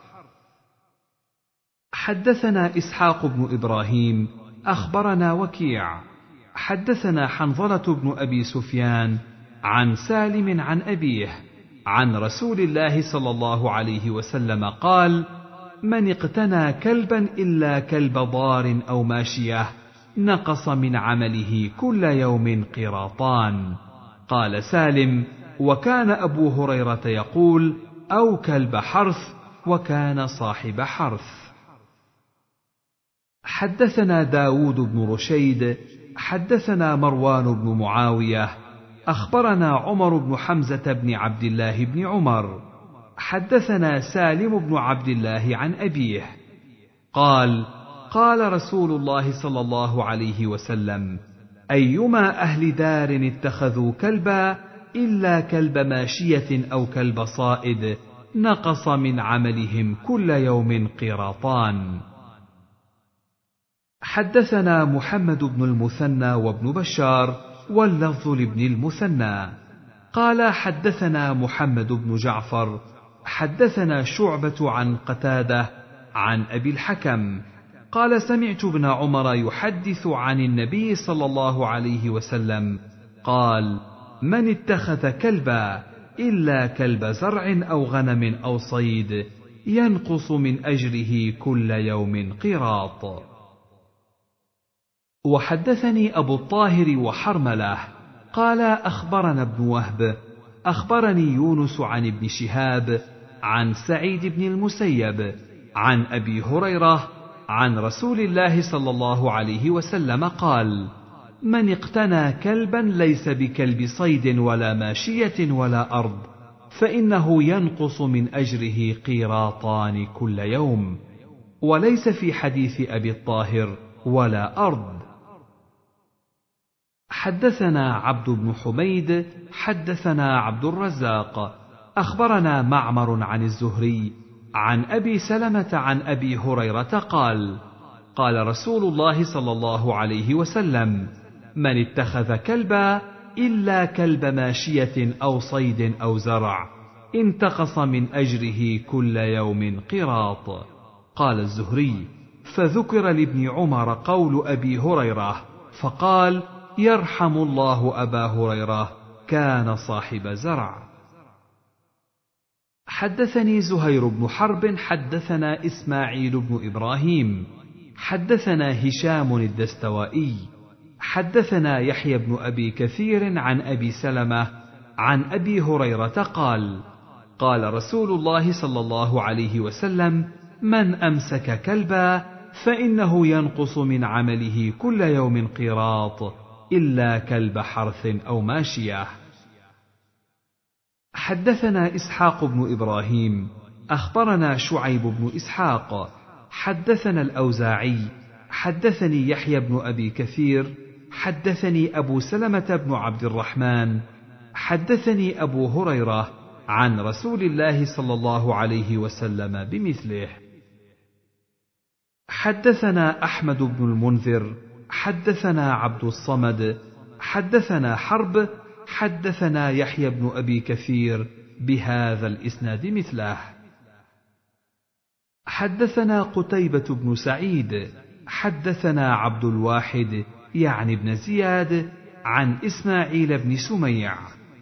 حدثنا إسحاق بن إبراهيم أخبرنا وكيع حدثنا حنظلة بن أبي سفيان عن سالم عن أبيه عن رسول الله صلى الله عليه وسلم قال: من اقتنى كلبا إلا كلب ضار أو ماشية نقص من عمله كل يوم قيراطان. قال سالم: وكان أبو هريرة يقول: أو كلب حرث، وكان صاحب حرث. حدثنا داود بن رشيد حدثنا مروان بن معاوية أخبرنا عمر بن حمزة بن عبد الله بن عمر حدثنا سالم بن عبد الله عن أبيه قال: قال رسول الله صلى الله عليه وسلم: أيما أهل دار اتخذوا كلبا إلا كلب ماشية أو كلب صائد نقص من عملهم كل يوم قيراطان. حدثنا محمد بن المثنى وابن بشار واللفظ لابن المثنى قال: حدثنا محمد بن جعفر حدثنا شعبة عن قتادة عن أبي الحكم قال: سمعت ابن عمر يحدث عن النبي صلى الله عليه وسلم قال: من اتخذ كلبا إلا كلب زرع أو غنم أو صيد ينقص من أجره كل يوم قيراط. وحدثني أبو الطاهر وحرملة قال: أخبرنا ابن وهب أخبرني يونس عن ابن شهاب عن سعيد بن المسيب عن أبي هريرة عن رسول الله صلى الله عليه وسلم قال: من اقتنى كلبا ليس بكلب صيد ولا ماشية ولا أرض فإنه ينقص من أجره قيراطان كل يوم. وليس في حديث أبي الطاهر ولا أرض. حدثنا عبد بن حميد حدثنا عبد الرزاق أخبرنا معمر عن الزهري عن أبي سلمة عن أبي هريرة قال: قال رسول الله صلى الله عليه وسلم: من اتخذ كلبا إلا كلب ماشية أو صيد أو زرع انتقص من أجره كل يوم قيراط. قال الزهري: فذكر لابن عمر قول أبي هريرة فقال: يرحم الله أبا هريرة كان صاحب زرع. حدثني زهير بن حرب حدثنا إسماعيل بن إبراهيم حدثنا هشام الدستوائي حدثنا يحيى بن أبي كثير عن أبي سلمة عن أبي هريرة قال: قال رسول الله صلى الله عليه وسلم: من أمسك كلبا فإنه ينقص من عمله كل يوم قيراط إلا كلب حرث أو ماشية. حدثنا إسحاق بن إبراهيم أخبرنا شعيب بن إسحاق حدثنا الأوزاعي حدثني يحيى بن أبي كثير حدثني أبو سلمة بن عبد الرحمن حدثني أبو هريرة عن رسول الله صلى الله عليه وسلم بمثله. حدثنا أحمد بن المنذر حدثنا عبد الصمد حدثنا حرب حدثنا يحيى بن أبي كثير بهذا الإسناد مثله. حدثنا قتيبة بن سعيد حدثنا عبد الواحد يعني بن زياد عن إسماعيل بن سميع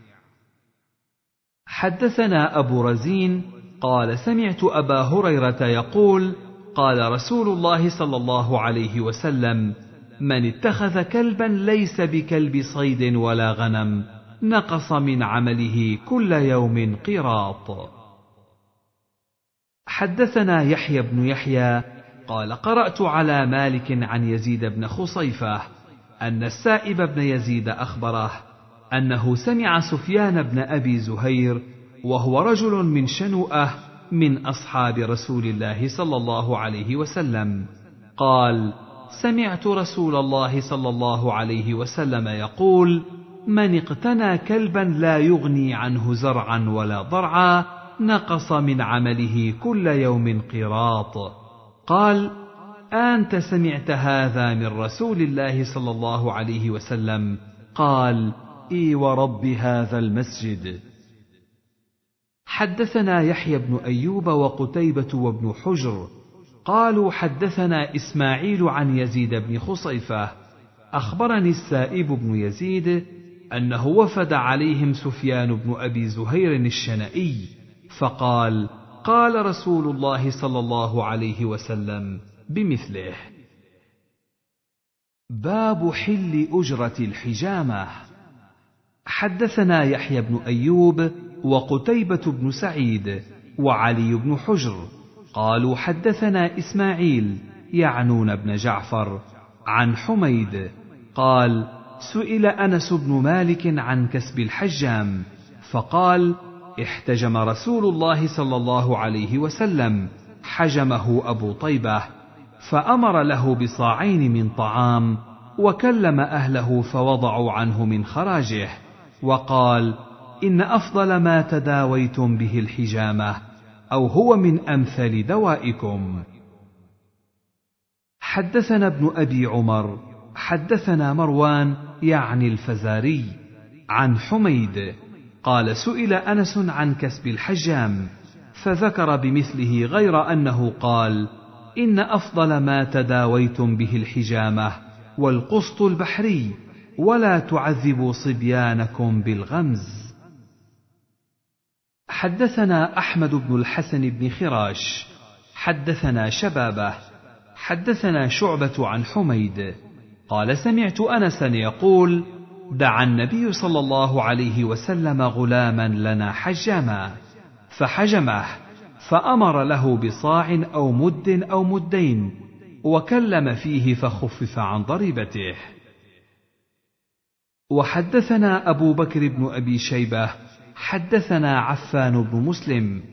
حدثنا أبو رزين قال: سمعت أبا هريرة يقول: قال رسول الله صلى الله عليه وسلم: من اتخذ كلبا ليس بكلب صيد ولا غنم نقص من عمله كل يوم قيراط. حدثنا يحيى بن يحيى قال: قرأت على مالك عن يزيد بن خصيفة أن السائب بن يزيد أخبره أنه سمع سفيان بن أبي زهير وهو رجل من شنوءة من أصحاب رسول الله صلى الله عليه وسلم قال: سمعت رسول الله صلى الله عليه وسلم يقول: من اقتنى كلبا لا يغني عنه زرعا ولا ضرعا نقص من عمله كل يوم قيراط. قال: أنت سمعت هذا من رسول الله صلى الله عليه وسلم؟ قال: إي ورب هذا المسجد. حدثنا يحيى بن أيوب وقتيبة وابن حجر قالوا: حدثنا إسماعيل عن يزيد بن خصيفة أخبرني السائب بن يزيد أنه وفد عليهم سفيان بن أبي زهير الشنائي فقال: قال رسول الله صلى الله عليه وسلم بمثله. باب حل أجرة الحجامة. حدثنا يحيى بن أيوب وقتيبة بن سعيد وعلي بن حجر قالوا: حدثنا إسماعيل يعنون بن جعفر عن حميد قال: سئل أنس بن مالك عن كسب الحجام فقال: احتجم رسول الله صلى الله عليه وسلم حجمه أبو طيبة فأمر له بصاعين من طعام وكلم أهله فوضعوا عنه من خراجه وقال: إن أفضل ما تداويتم به الحجامة أو هو من أمثل دوائكم. حدثنا ابن أبي عمر حدثنا مروان يعني الفزاري عن حميد قال: سئل أنس عن كسب الحجام فذكر بمثله غير أنه قال: إن أفضل ما تداويتم به الحجامة والقسط البحري ولا تعذبوا صبيانكم بالغمز. حدثنا أحمد بن الحسن بن خراش حدثنا شبابه حدثنا شعبة عن حميد قال: سمعت أنسا يقول: دعا النبي صلى الله عليه وسلم غلاما لنا حجاما فحجمه فأمر له بصاع أو مد أو مدين وكلم فيه فخفف عن ضريبته. وحدثنا أبو بكر بن أبي شيبة حدثنا عفان بن مسلم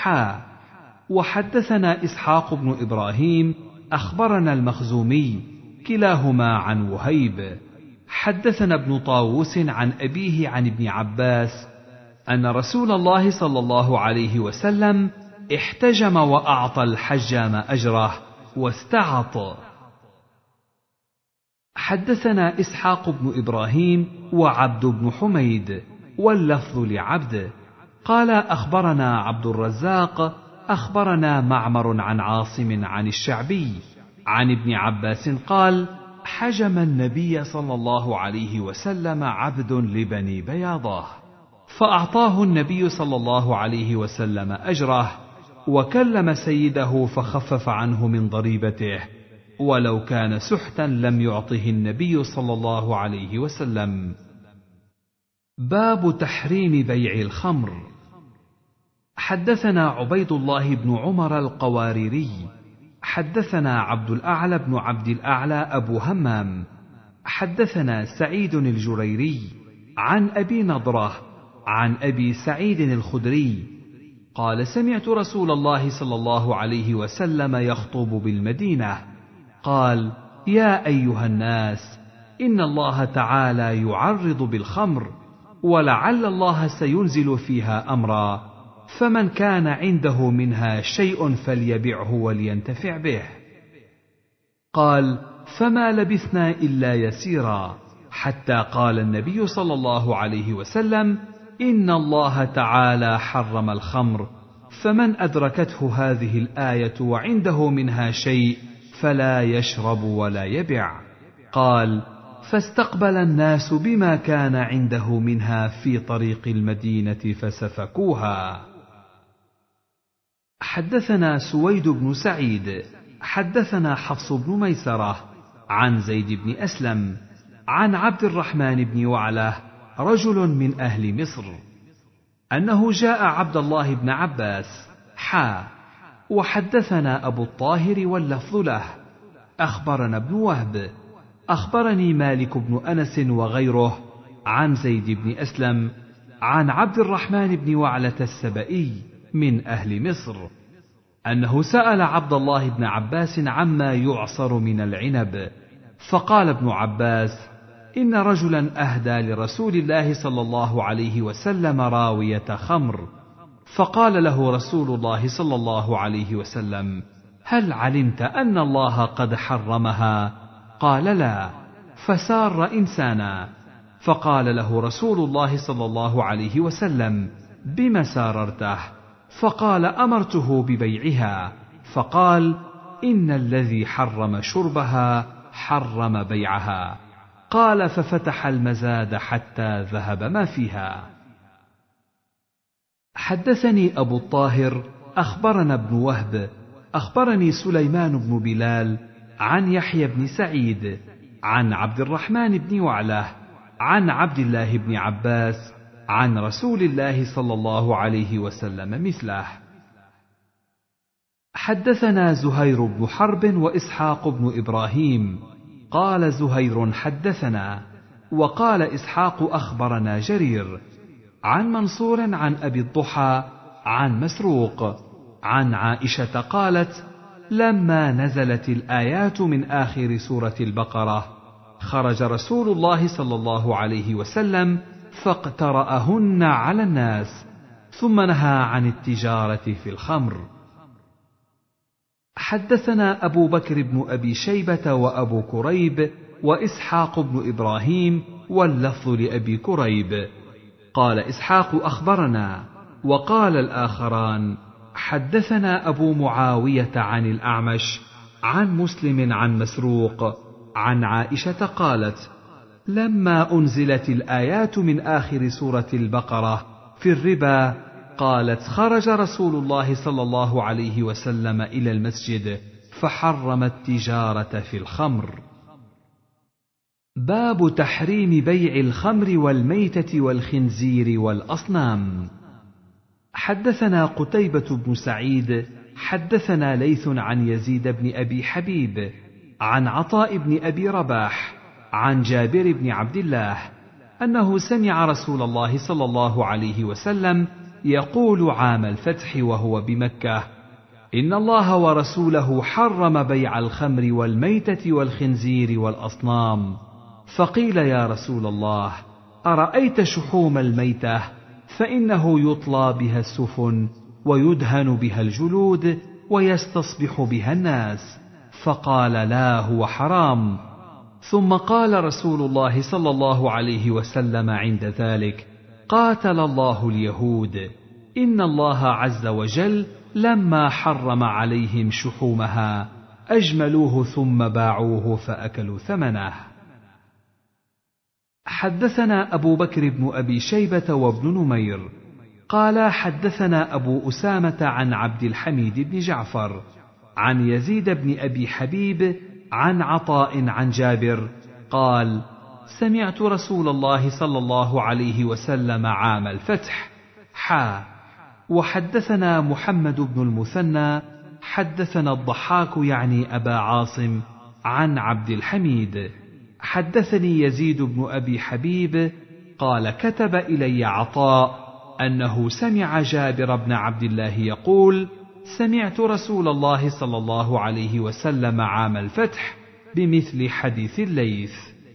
وحدثنا إسحاق بن إبراهيم أخبرنا المخزومي كلاهما عن وهيب حدثنا ابن طاووس عن أبيه عن ابن عباس أن رسول الله صلى الله عليه وسلم احتجم وأعطى الحجام أجره واستعط. حدثنا إسحاق بن إبراهيم وعبد بن حميد واللفظ لعبد قال أخبرنا عبد الرزاق أخبرنا معمر عن عاصم عن الشعبي عن ابن عباس قال حجم النبي صلى الله عليه وسلم عبد لبني بياضة فأعطاه النبي صلى الله عليه وسلم أجره وكلم سيده فخفف عنه من ضريبته ولو كان سحتا لم يعطه النبي صلى الله عليه وسلم. باب تحريم بيع الخمر. حدثنا عبيد الله بن عمر القواريري حدثنا عبد الأعلى بن عبد الأعلى أبو همام حدثنا سعيد الجريري عن أبي نضرة عن أبي سعيد الخدري قال سمعت رسول الله صلى الله عليه وسلم يخطب بالمدينة قال يا أيها الناس إن الله تعالى يعرض بالخمر ولعل الله سينزل فيها أمرا فمن كان عنده منها شيء فليبعه ولينتفع به. قال فما لبثنا إلا يسيرا حتى قال النبي صلى الله عليه وسلم إن الله تعالى حرم الخمر فمن أدركته هذه الآية وعنده منها شيء فلا يشرب ولا يبع. قال فاستقبل الناس بما كان عنده منها في طريق المدينة فسفكوها. حدثنا سويد بن سعيد حدثنا حفص بن ميسرة عن زيد بن أسلم عن عبد الرحمن بن وعلة رجل من أهل مصر أنه جاء عبد الله بن عباس وحدثنا أبو الطاهر واللفظ له أخبرنا ابن وهب أخبرني مالك بن أنس وغيره عن زيد بن أسلم عن عبد الرحمن بن وعلة السبئي من أهل مصر أنه سأل عبد الله بن عباس عما يعصر من العنب فقال ابن عباس إن رجلا أهدى لرسول الله صلى الله عليه وسلم راوية خمر فقال له رسول الله صلى الله عليه وسلم هل علمت أن الله قد حرمها؟ قال لا فسار إنسانا فقال له رسول الله صلى الله عليه وسلم بم ساررته؟ فقال أمرته ببيعها فقال إن الذي حرم شربها حرم بيعها. قال ففتح المزاد حتى ذهب ما فيها. حدثني أبو الطاهر أخبرنا ابن وهب أخبرني سليمان بن بلال عن يحيى بن سعيد عن عبد الرحمن بن وعلة عن عبد الله بن عباس عن رسول الله صلى الله عليه وسلم مثله. حدثنا زهير بن حرب وإسحاق بن إبراهيم قال زهير حدثنا وقال إسحاق أخبرنا جرير عن منصور عن أبي الضحى عن مسروق عن عائشة قالت لما نزلت الآيات من آخر سورة البقرة خرج رسول الله صلى الله عليه وسلم فاقترأهن على الناس ثم نهى عن التجارة في الخمر. حدثنا أبو بكر بن أبي شيبة وأبو كريب وإسحاق بن إبراهيم واللفظ لأبي كريب قال إسحاق أخبرنا وقال الآخران حدثنا أبو معاوية عن الأعمش عن مسلم عن مسروق عن عائشة قالت لما أنزلت الآيات من آخر سورة البقرة في الربا قالت خرج رسول الله صلى الله عليه وسلم إلى المسجد فحرم التجارة في الخمر. باب تحريم بيع الخمر والميتة والخنزير والأصنام. حدثنا قتيبة بن سعيد حدثنا ليث عن يزيد بن أبي حبيب عن عطاء بن أبي رباح عن جابر بن عبد الله أنه سمع رسول الله صلى الله عليه وسلم يقول عام الفتح وهو بمكة: إن الله ورسوله حرم بيع الخمر والميتة والخنزير والأصنام. فقيل: يا رسول الله، أرأيت شحوم الميتة؟ فإنه يطلى بها السفن ويدهن بها الجلود ويستصبح بها الناس. فقال: لا، هو حرام. ثم قال رسول الله صلى الله عليه وسلم عند ذلك: قاتل الله اليهود، إن الله عز وجل لما حرم عليهم شحومها أجملوه ثم باعوه فأكلوا ثمنه. حدثنا أبو بكر بن أبي شيبة وابن نمير قال حدثنا أبو أسامة عن عبد الحميد بن جعفر عن يزيد بن أبي حبيب عن عطاء عن جابر قال: سمعت رسول الله صلى الله عليه وسلم عام الفتح. وحدثنا محمد بن المثنى حدثنا الضحاك يعني أبا عاصم عن عبد الحميد حدثني يزيد بن أبي حبيب قال: كتب إلي عطاء أنه سمع جابر بن عبد الله يقول: سمعت رسول الله صلى الله عليه وسلم عام الفتح بمثل حديث الليث.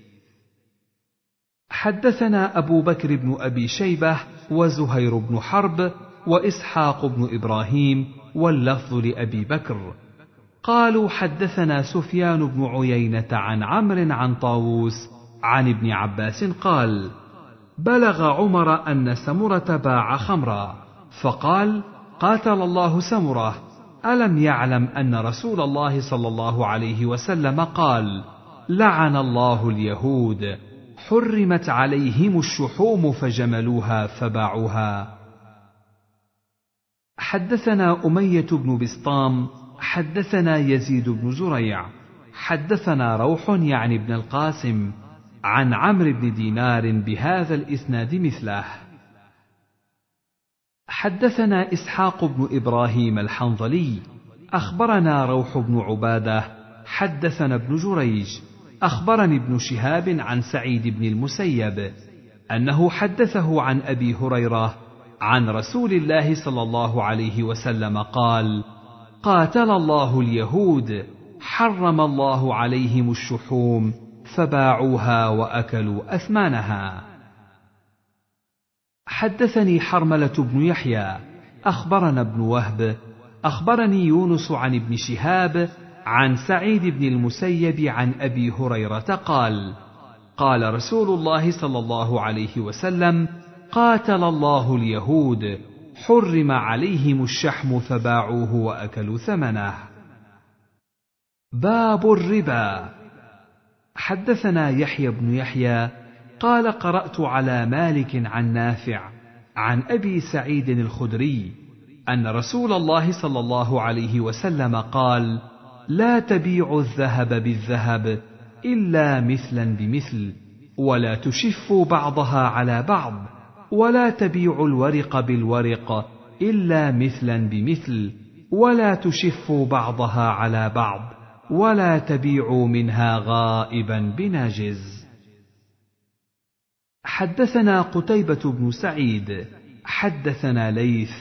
حدثنا أبو بكر بن أبي شيبة وزهير بن حرب وإسحاق بن إبراهيم واللفظ لأبي بكر قالوا: حدثنا سفيان بن عيينة عن عمرو عن طاووس عن ابن عباس قال: بلغ عمر أن سمرة باع خمرا، فقال: قاتل الله سمرة، ألم يعلم أن رسول الله صلى الله عليه وسلم قال: لعن الله اليهود، حرمت عليهم الشحوم فجملوها فباعوها. حدثنا أمية بن بسطام حدثنا يزيد بن زريع حدثنا روح يعني ابن القاسم عن عمرو بن دينار بهذا الإسناد مثله. حدثنا إسحاق بن إبراهيم الحنظلي أخبرنا روح بن عبادة حدثنا ابن جريج أخبرني ابن شهاب عن سعيد بن المسيب أنه حدثه عن أبي هريرة عن رسول الله صلى الله عليه وسلم قال: قاتل الله اليهود، حرم الله عليهم الشحوم فباعوها وأكلوا أثمانها. حدثني حرملة بن يحيى أخبرنا ابن وهب أخبرني يونس عن ابن شهاب عن سعيد بن المسيب عن أبي هريرة قال: قال رسول الله صلى الله عليه وسلم: قاتل الله اليهود، حرم عليهم الشحم فباعوه وأكلوا ثمنه. باب الربا. حدثنا يحيى بن يحيى قال: قرأت على مالك عن نافع عن أبي سعيد الخدري أن رسول الله صلى الله عليه وسلم قال: لا تبيعوا الذهب بالذهب إلا مثلا بمثل، ولا تشفوا بعضها على بعض، ولا تبيعوا الورق بالورق إلا مثلا بمثل، ولا تشفوا بعضها على بعض، ولا تبيعوا منها غائبا بناجز. حدثنا قتيبة بن سعيد حدثنا ليث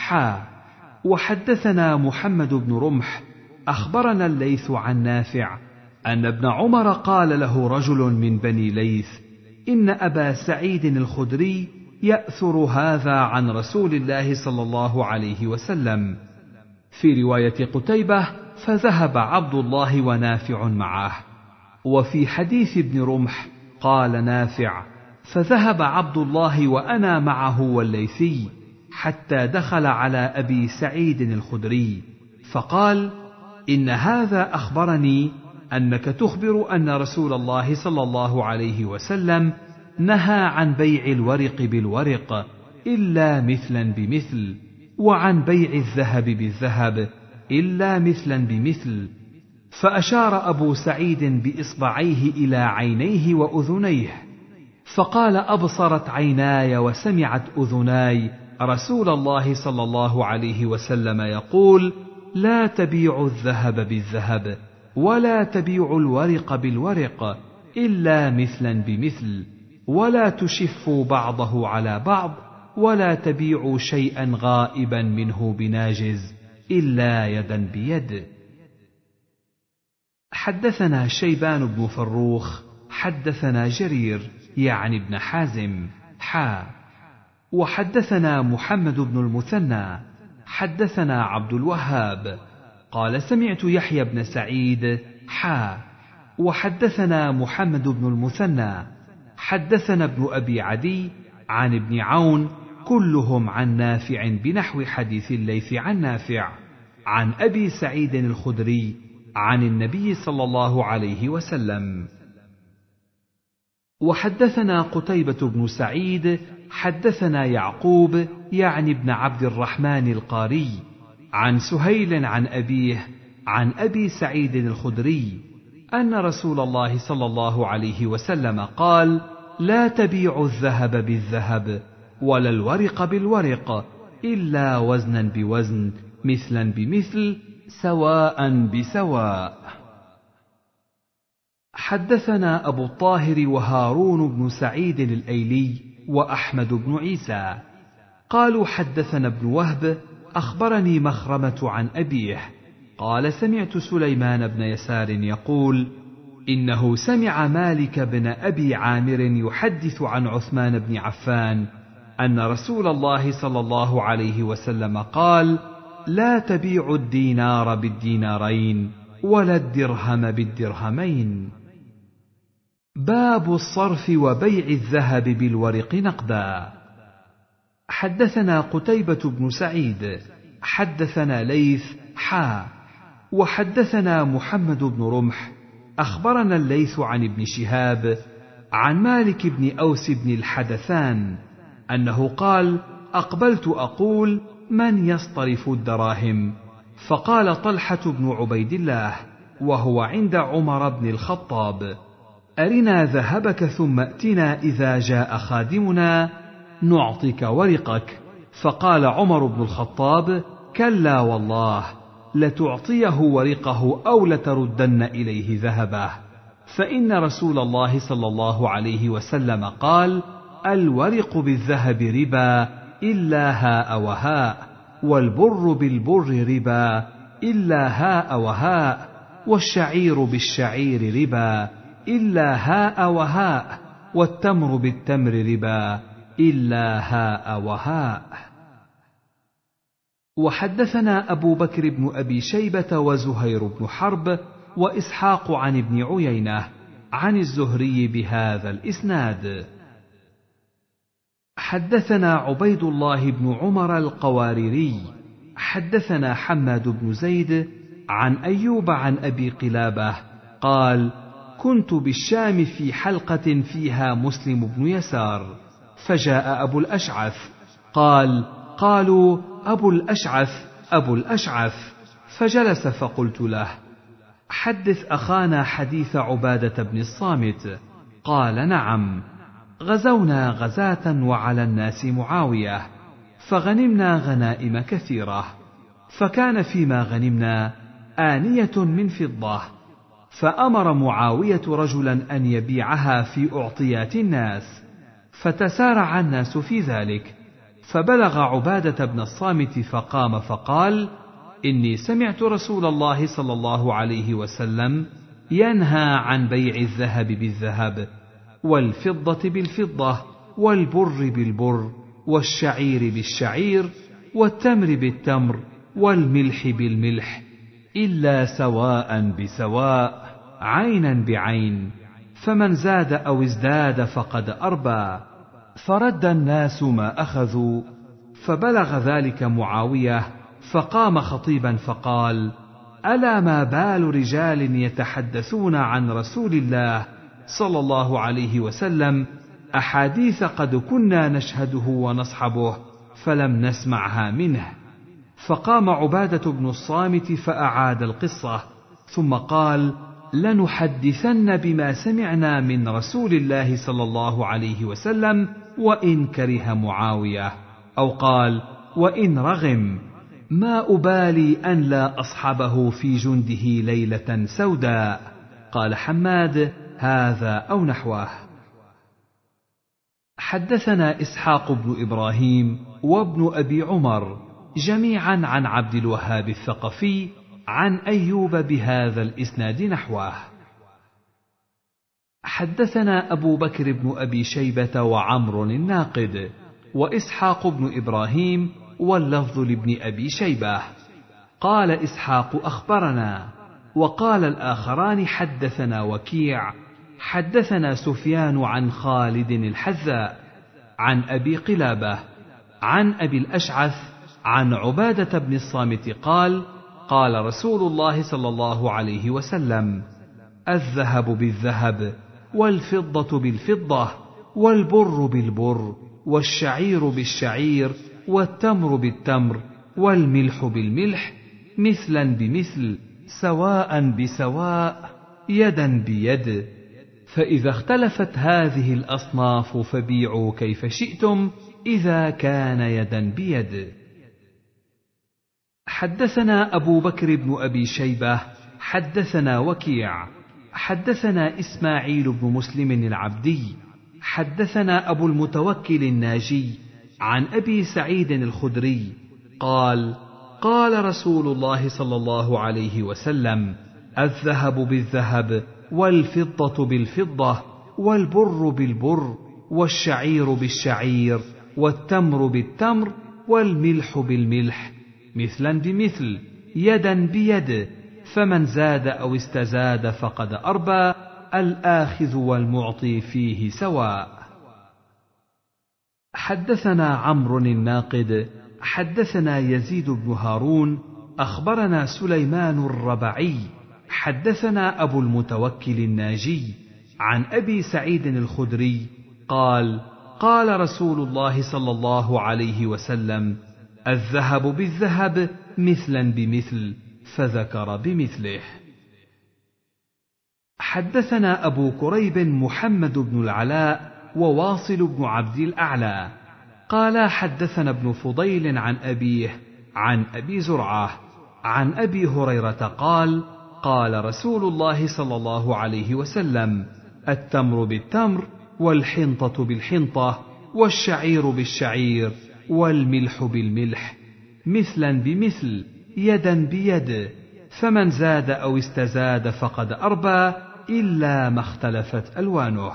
وحدثنا محمد بن رمح أخبرنا الليث عن نافع أن ابن عمر قال له رجل من بني ليث: إن أبا سعيد الخدري يأثر هذا عن رسول الله صلى الله عليه وسلم. في رواية قتيبة: فذهب عبد الله ونافع معه. وفي حديث ابن رمح قال نافع: فذهب عبد الله وأنا معه والليثي حتى دخل على أبي سعيد الخدري فقال: إن هذا أخبرني أنك تخبر أن رسول الله صلى الله عليه وسلم نهى عن بيع الورق بالورق إلا مثلا بمثل، وعن بيع الذهب بالذهب إلا مثلا بمثل. فأشار أبو سعيد بإصبعيه إلى عينيه وأذنيه فقال: أبصرت عيناي وسمعت أذناي رسول الله صلى الله عليه وسلم يقول: لا تبيعوا الذهب بالذهب، ولا تبيعوا الورق بالورق إلا مثلا بمثل، ولا تشفوا بعضه على بعض، ولا تبيعوا شيئا غائبا منه بناجز إلا يدا بيد. حدثنا شيبان بن فروخ حدثنا جرير يعني ابن حازم وحدثنا محمد بن المثنى حدثنا عبد الوهاب قال سمعت يحيى بن سعيد وحدثنا محمد بن المثنى حدثنا ابن أبي عدي عن ابن عون كلهم عن نافع بنحو حديث الليث عن نافع عن أبي سعيد الخدري عن النبي صلى الله عليه وسلم. وحدثنا قتيبة بن سعيد حدثنا يعقوب يعني ابن عبد الرحمن القاري عن سهيل عن أبيه عن أبي سعيد الخدري أن رسول الله صلى الله عليه وسلم قال: لا تبيعوا الذهب بالذهب ولا الورق بالورق إلا وزنا بوزن مثلا بمثل سواء بسواء. حدثنا أبو الطاهر وهارون بن سعيد الأيلي وأحمد بن عيسى قالوا حدثنا ابن وهب أخبرني مخرمة عن أبيه قال سمعت سليمان بن يسار يقول: إنه سمع مالك بن أبي عامر يحدث عن عثمان بن عفان أن رسول الله صلى الله عليه وسلم قال: لا تبيعوا الدينار بالدينارين ولا الدرهم بالدرهمين. باب الصرف وبيع الذهب بالورق نقدا. حدثنا قتيبة بن سعيد حدثنا ليث وحدثنا محمد بن رمح أخبرنا الليث عن ابن شهاب عن مالك بن أوس بن الحدثان أنه قال: أقبلت أقول: من يصطرف الدراهم؟ فقال طلحة بن عبيد الله وهو عند عمر بن الخطاب: أرنا ذهبك ثم ائتنا إذا جاء خادمنا نعطيك ورقك. فقال عمر بن الخطاب: كلا والله، لتعطيه ورقه أو لتردن إليه ذهبه، فإن رسول الله صلى الله عليه وسلم قال: الورق بالذهب ربا إلا هاء وهاء، والبر بالبر ربا إلا هاء وهاء، والشعير بالشعير ربا إلا هاء وهاء، والتمر بالتمر ربا إلا هاء وهاء. وحدثنا أبو بكر بن أبي شيبة وزهير بن حرب وإسحاق عن ابن عيينة عن الزهري بهذا الإسناد. حدثنا عبيد الله بن عمر القواريري حدثنا حماد بن زيد عن أيوب عن أبي قلابة قال: كنت بالشام في حلقة فيها مسلم بن يسار، فجاء أبو الأشعث قال: قالوا أبو الأشعث أبو الأشعث، فجلس فقلت له: حدث أخانا حديث عبادة بن الصامت. قال: نعم، غزونا غزاة وعلى الناس معاوية، فغنمنا غنائم كثيرة، فكان فيما غنمنا آنية من فضة، فأمر معاوية رجلا أن يبيعها في أعطيات الناس، فتسارع الناس في ذلك، فبلغ عبادة بن الصامت فقام فقال: إني سمعت رسول الله صلى الله عليه وسلم ينهى عن بيع الذهب بالذهب، والفضة بالفضة، والبر بالبر، والشعير بالشعير، والتمر بالتمر، والملح بالملح، إلا سواء بسواء، عينا بعين، فمن زاد أو ازداد فقد أربى. فرد الناس ما أخذوا، فبلغ ذلك معاوية، فقام خطيبا فقال: ألا ما بال رجال يتحدثون عن رسول الله صلى الله عليه وسلم أحاديث قد كنا نشهده ونصحبه فلم نسمعها منه. فقام عبادة بن الصامت فأعاد القصة، ثم قال: لنحدثن بما سمعنا من رسول الله صلى الله عليه وسلم وإن كره معاوية، أو قال: وإن رغم، ما أبالي أن لا أصحبه في جنده ليلة سوداء. قال حماد: هذا أو نحوه. حدثنا إسحاق بن إبراهيم وابن أبي عمر جميعا عن عبد الوهاب الثقفي عن أيوب بهذا الإسناد نحوه. حدثنا أبو بكر بن أبي شيبة وعمر الناقد وإسحاق بن إبراهيم واللفظ لابن أبي شيبة. قال إسحاق أخبرنا، وقال الآخران حدثنا وكيع حدثنا سفيان عن خالد الحذاء عن أبي قلابة عن أبي الأشعث عن عبادة بن الصامت قال: قال رسول الله صلى الله عليه وسلم: الذهب بالذهب، والفضة بالفضة، والبر بالبر، والشعير بالشعير، والتمر بالتمر، والملح بالملح، مثلا بمثل، سواء بسواء، يدا بيد، فإذا اختلفت هذه الأصناف فبيعوا كيف شئتم إذا كان يدا بيد. حدثنا أبو بكر بن أبي شيبة حدثنا وكيع حدثنا إسماعيل بن مسلم العبدي حدثنا أبو المتوكل الناجي عن أبي سعيد الخدري قال: قال رسول الله صلى الله عليه وسلم: الذهب بالذهب، والفضة بالفضة، والبر بالبر، والشعير بالشعير، والتمر بالتمر، والملح بالملح، مثلا بمثل، يدا بيد، فمن زاد أو استزاد فقد أربى، الآخذ والمعطي فيه سواء. حدثنا عمرو الناقد حدثنا يزيد بن هارون أخبرنا سليمان الربعي حدثنا أبو المتوكل الناجي عن أبي سعيد الخدري قال: قال رسول الله صلى الله عليه وسلم: الذهب بالذهب مثلا بمثل، فذكر بمثله. حدثنا أبو كريب محمد بن العلاء وواصل بن عبد الأعلى قال: حدثنا ابن فضيل عن أبيه عن أبي زرعة عن أبي هريرة قال: قال رسول الله صلى الله عليه وسلم: التمر بالتمر، والحنطة بالحنطة، والشعير بالشعير، والملح بالملح، مثلا بمثل، يدا بيد، فمن زاد أو استزاد فقد أربى، إلا ما اختلفت ألوانه.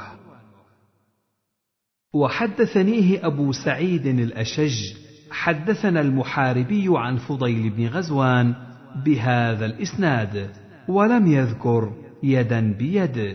وحدثنيه أبو سعيد الأشج حدثنا المحاربي عن فضيل بن غزوان بهذا الإسناد، ولم يذكر يدا بيد.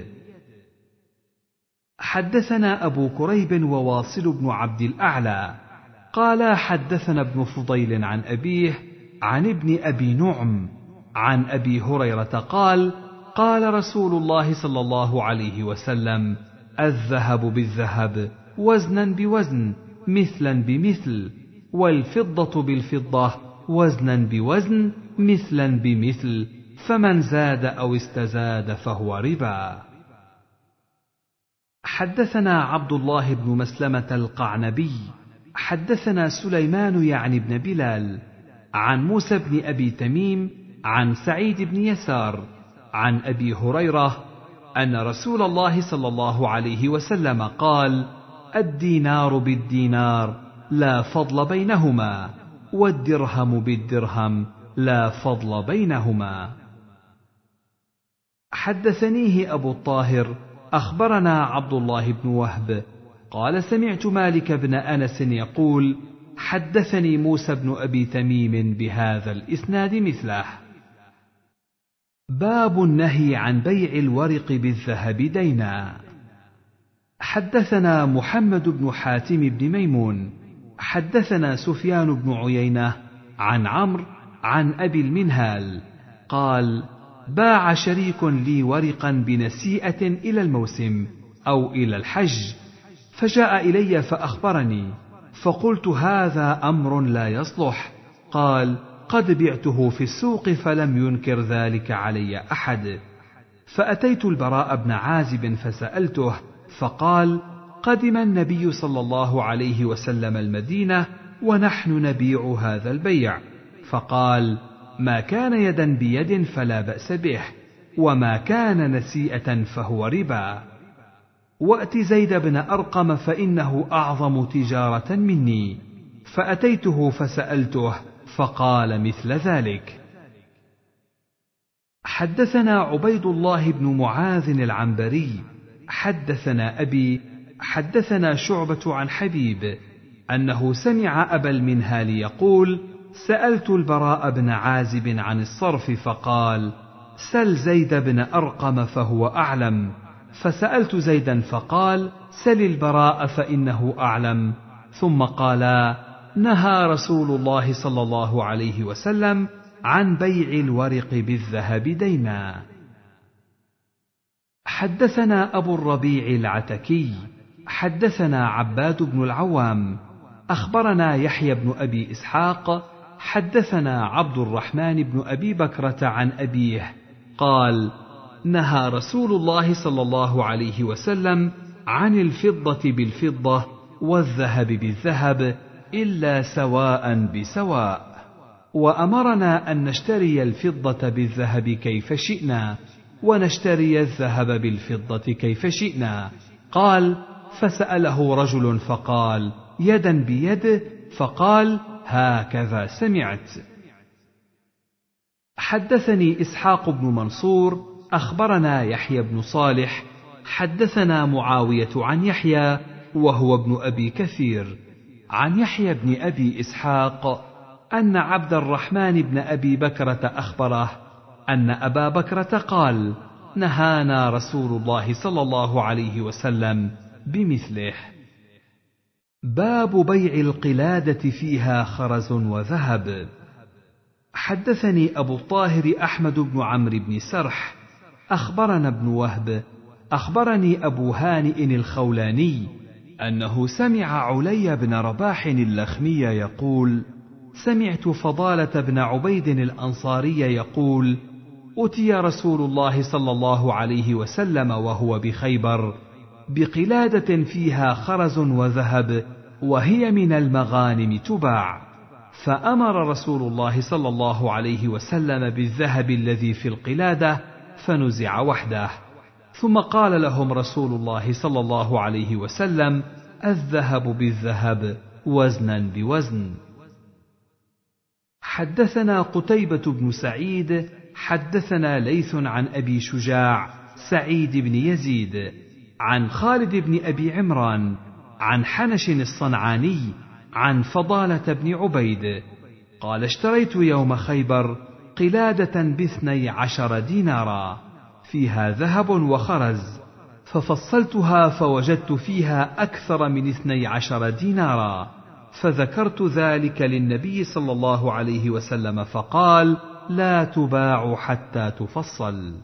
حدثنا أبو كريب وواصل بن عبد الأعلى قال: حدثنا ابن فضيل عن أبيه عن ابن أبي نعم عن أبي هريرة قال: قال رسول الله صلى الله عليه وسلم: الذهب بالذهب، وزنا بوزن، مثلا بمثل، والفضة بالفضة، وزنا بوزن، مثلا بمثل، فمن زاد أو استزاد فهو ربا. حدثنا عبد الله بن مسلمة القعنبي حدثنا سليمان يعني بن بلال عن موسى بن أبي تميم عن سعيد بن يسار عن أبي هريرة أن رسول الله صلى الله عليه وسلم قال: الدينار بالدينار لا فضل بينهما، والدرهم بالدرهم لا فضل بينهما. حدثنيه أبو الطاهر أخبرنا عبد الله بن وهب قال: سمعت مالك بن أنس يقول: حدثني موسى بن أبي تميم بهذا الإسناد مثله. باب النهي عن بيع الورق بالذهب دينا. حدثنا محمد بن حاتم بن ميمون حدثنا سفيان بن عيينة عن عمرو عن أبي المنهال قال: باع شريك لي ورقا بنسيئة إلى الموسم أو إلى الحج، فجاء إلي فأخبرني، فقلت: هذا أمر لا يصلح. قال: قد بعته في السوق فلم ينكر ذلك علي أحد. فأتيت البراء بن عازب فسألته، فقال: قدم النبي صلى الله عليه وسلم المدينة ونحن نبيع هذا البيع، فقال: ما كان يدا بيد فلا بأس به، وما كان نسيئة فهو ربا. وأت زيد بن أرقم فإنه أعظم تجارة مني. فأتيته فسألته فقال مثل ذلك. حدثنا عبيد الله بن معاذ العنبري حدثنا أبي حدثنا شعبة عن حبيب أنه سمع أبا المنهال يقول: سألت البراء بن عازب عن الصرف فقال: سل زيد بن أرقم فهو أعلم. فسألت زيدا فقال: سل البراء فإنه أعلم. ثم قالا: نهى رسول الله صلى الله عليه وسلم عن بيع الورق بالذهب دينا. حدثنا أبو الربيع العتكي حدثنا عباد بن العوام أخبرنا يحيى بن أبي إسحاق حدثنا عبد الرحمن بن أبي بكرة عن أبيه قال: نهى رسول الله صلى الله عليه وسلم عن الفضة بالفضة والذهب بالذهب إلا سواء بسواء، وأمرنا أن نشتري الفضة بالذهب كيف شئنا ونشتري الذهب بالفضة كيف شئنا. قال: فسأله رجل فقال: يدا بيد؟ فقال: هكذا سمعت. حدثني إسحاق بن منصور أخبرنا يحيى بن صالح حدثنا معاوية عن يحيى وهو ابن أبي كثير عن يحيى بن أبي إسحاق أن عبد الرحمن بن أبي بكرة أخبره أن أبا بكرة قال: نهانا رسول الله صلى الله عليه وسلم بمثله. باب بيع القلادة فيها خرز وذهب. حدثني أبو الطاهر أحمد بن عمرو بن سرح أخبرنا ابن وهب أخبرني أبو هانئ الخولاني أنه سمع علي بن رباح اللخمي يقول: سمعت فضالة بن عبيد الأنصاري يقول: أتي رسول الله صلى الله عليه وسلم وهو بخيبر بقلادة فيها خرز وذهب وهي من المغانم تباع، فأمر رسول الله صلى الله عليه وسلم بالذهب الذي في القلادة فنزع وحده، ثم قال لهم رسول الله صلى الله عليه وسلم: الذهب بالذهب وزنا بوزن. حدثنا قتيبة بن سعيد حدثنا ليث عن أبي شجاع سعيد بن يزيد عن خالد بن أبي عمران عن حنش الصنعاني عن فضالة بن عبيد قال: اشتريت يوم خيبر قلادة ب12 دينارا فيها ذهب وخرز، ففصلتها فوجدت فيها أكثر من 12 دينارا، فذكرت ذلك للنبي صلى الله عليه وسلم فقال: لا تباع حتى تفصل.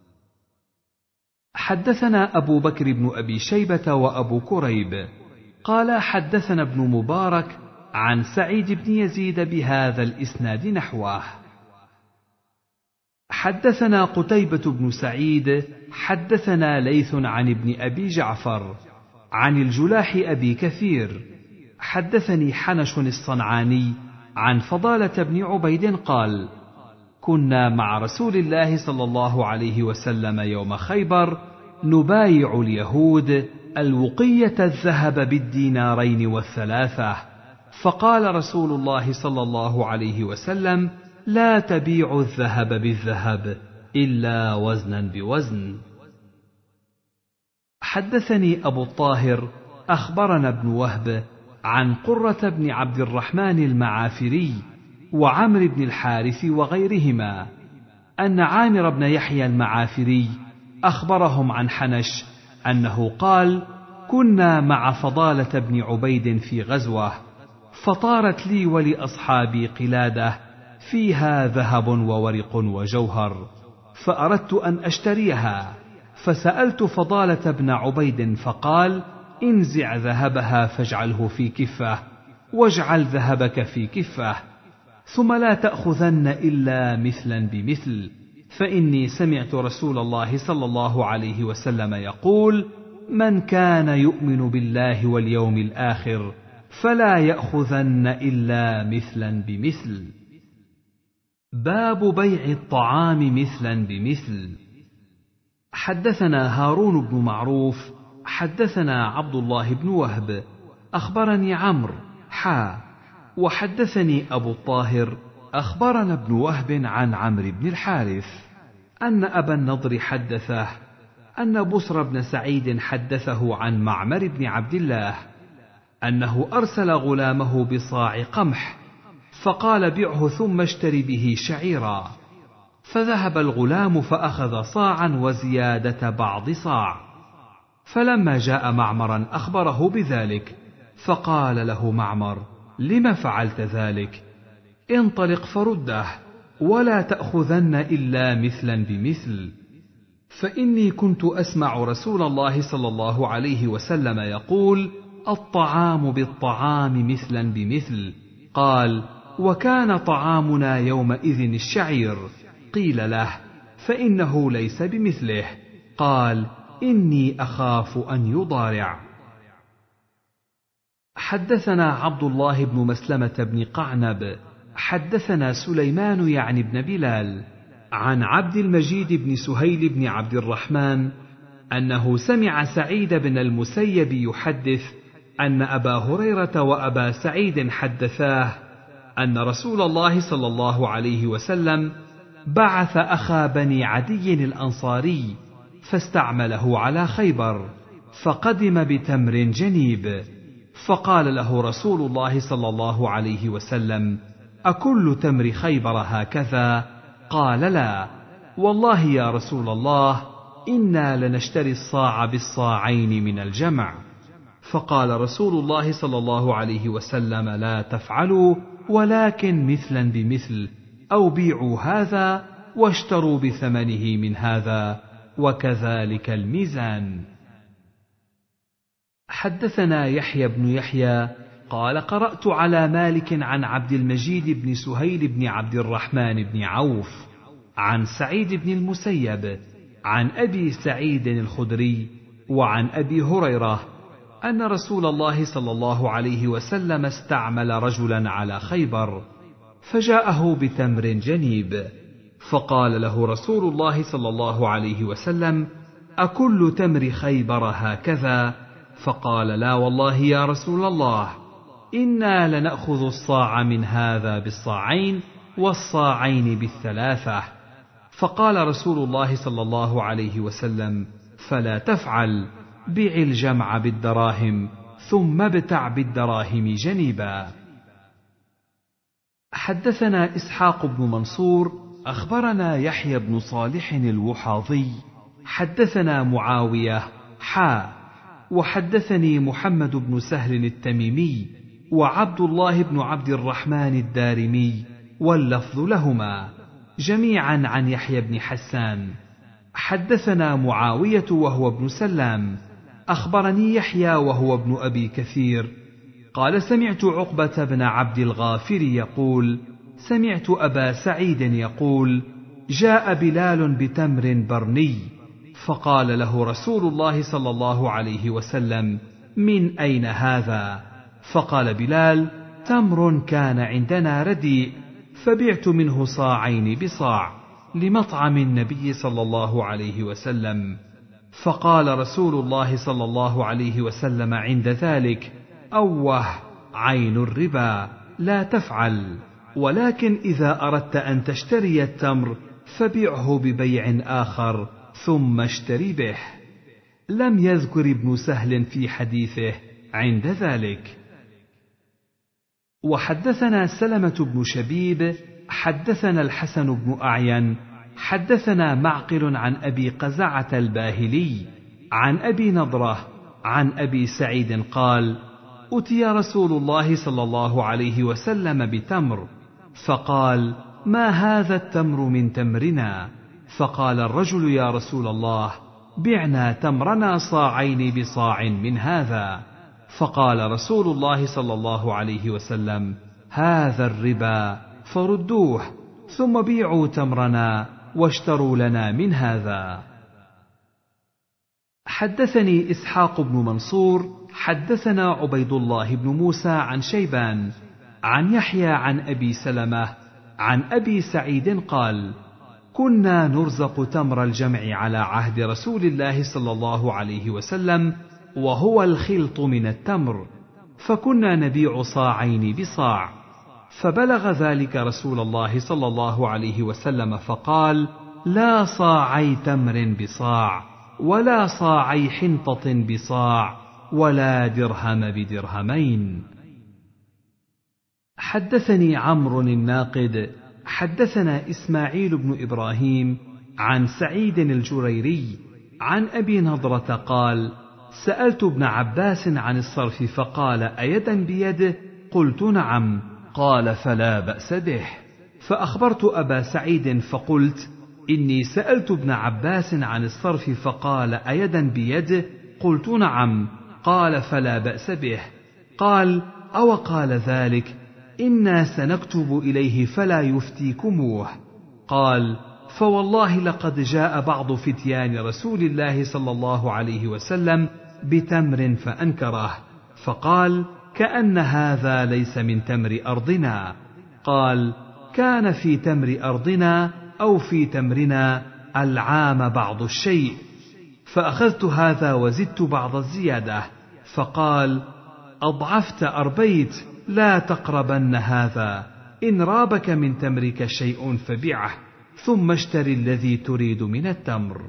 حدثنا أبو بكر بن أبي شيبة وأبو كريب قال: حدثنا ابن مبارك عن سعيد بن يزيد بهذا الإسناد نحوه. حدثنا قتيبة بن سعيد حدثنا ليث عن ابن أبي جعفر عن الجلاح أبي كثير حدثني حنش الصنعاني عن فضالة بن عبيد قال: كنا مع رسول الله صلى الله عليه وسلم يوم خيبر نبايع اليهود الوقية الذهب بالدينارين والثلاثة، فقال رسول الله صلى الله عليه وسلم: لا تبيعوا الذهب بالذهب إلا وزنا بوزن. حدثني أبو الطاهر أخبرنا ابن وهب عن قرة بن عبد الرحمن المعافري وعمر بن الحارث وغيرهما أن عامر بن يحيى المعافري أخبرهم عن حنش أنه قال: كنا مع فضالة بن عبيد في غزوة، فطارت لي ولأصحابي قلادة فيها ذهب وورق وجوهر، فأردت أن أشتريها، فسألت فضالة بن عبيد فقال: انزع ذهبها فاجعله في كفة، واجعل ذهبك في كفة، ثم لا تأخذن إلا مثلا بمثل، فإني سمعت رسول الله صلى الله عليه وسلم يقول: من كان يؤمن بالله واليوم الآخر فلا يأخذن إلا مثلا بمثل. باب بيع الطعام مثلا بمثل. حدثنا هارون بن معروف حدثنا عبد الله بن وهب أخبرني عمرو وحدثني أبو الطاهر أخبرنا ابن وهب عن عمرو بن الحارث أن أبا النضر حدثه أن بصر بن سعيد حدثه عن معمر بن عبد الله أنه أرسل غلامه بصاع قمح فقال بعه ثم اشتر به شعيرا، فذهب الغلام فأخذ صاعا وزيادة بعض صاع، فلما جاء معمرا أخبره بذلك فقال له معمر: لم فعلت ذلك؟ انطلق فرده ولا تأخذن إلا مثلا بمثل، فإني كنت أسمع رسول الله صلى الله عليه وسلم يقول: الطعام بالطعام مثلا بمثل. قال: وكان طعامنا يومئذ الشعير. قيل له: فإنه ليس بمثله. قال: إني أخاف أن يضارع. حدثنا عبد الله بن مسلمة بن قعنب حدثنا سليمان يعني بن بلال عن عبد المجيد بن سهيل بن عبد الرحمن أنه سمع سعيد بن المسيب يحدث أن أبا هريرة وأبا سعيد حدثاه أن رسول الله صلى الله عليه وسلم بعث أخا بني عدي الأنصاري فاستعمله على خيبر، فقدم بتمر جنيب، فقال له رسول الله صلى الله عليه وسلم: أكل تمر خيبر هكذا؟ قال: لا، والله يا رسول الله إنا لنشتري الصاع بالصاعين من الجمع. فقال رسول الله صلى الله عليه وسلم: لا تفعلوا، ولكن مثلا بمثل، أو بيعوا هذا واشتروا بثمنه من هذا، وكذلك الميزان. حدثنا يحيى بن يحيى قال: قرأت على مالك عن عبد المجيد بن سهيل بن عبد الرحمن بن عوف عن سعيد بن المسيب عن أبي سعيد الخدري وعن أبي هريرة أن رسول الله صلى الله عليه وسلم استعمل رجلا على خيبر، فجاءه بتمر جنيب، فقال له رسول الله صلى الله عليه وسلم: أكل تمر خيبر هكذا؟ فقال: لا والله يا رسول الله، إنا لنأخذ الصاع من هذا بالصاعين والصاعين بالثلاثة. فقال رسول الله صلى الله عليه وسلم: فلا تفعل، بع الجمع بالدراهم ثم ابتع بالدراهم جنيبا. حدثنا إسحاق بن منصور أخبرنا يحيى بن صالح الوحاضي حدثنا معاوية وحدثني محمد بن سهل التميمي وعبد الله بن عبد الرحمن الدارمي واللفظ لهما جميعا عن يحيى بن حسان. حدثنا معاوية وهو ابن سلام أخبرني يحيى وهو ابن أبي كثير قال: سمعت عقبة بن عبد الغافر يقول: سمعت أبا سعيد يقول: جاء بلال بتمر برني، فقال له رسول الله صلى الله عليه وسلم: من أين هذا؟ فقال بلال: تمر كان عندنا رديء، فبعت منه صاعين بصاع لمطعم النبي صلى الله عليه وسلم. فقال رسول الله صلى الله عليه وسلم عند ذلك: أوه، عين الربا، لا تفعل، ولكن إذا أردت أن تشتري التمر فبعه ببيع آخر ثم اشتري به. لم يذكر ابن سهل في حديثه عند ذلك. وحدثنا سلمة بن شبيب حدثنا الحسن بن أعين حدثنا معقل عن أبي قزعة الباهلي عن أبي نضرة عن أبي سعيد قال: أتي رسول الله صلى الله عليه وسلم بتمر، فقال: ما هذا التمر من تمرنا؟ فقال الرجل: يا رسول الله، بعنا تمرنا صاعين بصاع من هذا. فقال رسول الله صلى الله عليه وسلم: هذا الربا، فردوه ثم بيعوا تمرنا واشتروا لنا من هذا. حدثني إسحاق بن منصور حدثنا عبيد الله بن موسى عن شيبان عن يحيى عن أبي سلمة عن أبي سعيد قال: كنا نرزق تمر الجمع على عهد رسول الله صلى الله عليه وسلم، وهو الخلط من التمر، فكنا نبيع صاعين بصاع. فبلغ ذلك رسول الله صلى الله عليه وسلم فقال: لا صاعي تمر بصاع، ولا صاعي حنطة بصاع، ولا درهم بدرهمين. حدثني عمرو الناقد حدثنا إسماعيل بن إبراهيم عن سعيد الجريري عن أبي نضرة قال: سألت ابن عباس عن الصرف فقال: أيدا بيده؟ قلت: نعم. قال: فلا بأس به. فأخبرت أبا سعيد فقلت: إني سألت ابن عباس عن الصرف فقال: أيدا بيده؟ قلت: نعم. قال: فلا بأس به. قال: أو قال ذلك إنا سنكتب إليه فلا يفتيكموه. قال: فوالله لقد جاء بعض فتيان رسول الله صلى الله عليه وسلم بتمر فأنكره، فقال: كأن هذا ليس من تمر أرضنا. قال: كان في تمر أرضنا أو في تمرنا العام بعض الشيء، فأخذت هذا وزدت بعض الزيادة. فقال: أضعفت أربيت، لا تقربن هذا، إن رابك من تمرك شيء فبعه، ثم اشتر الذي تريد من التمر.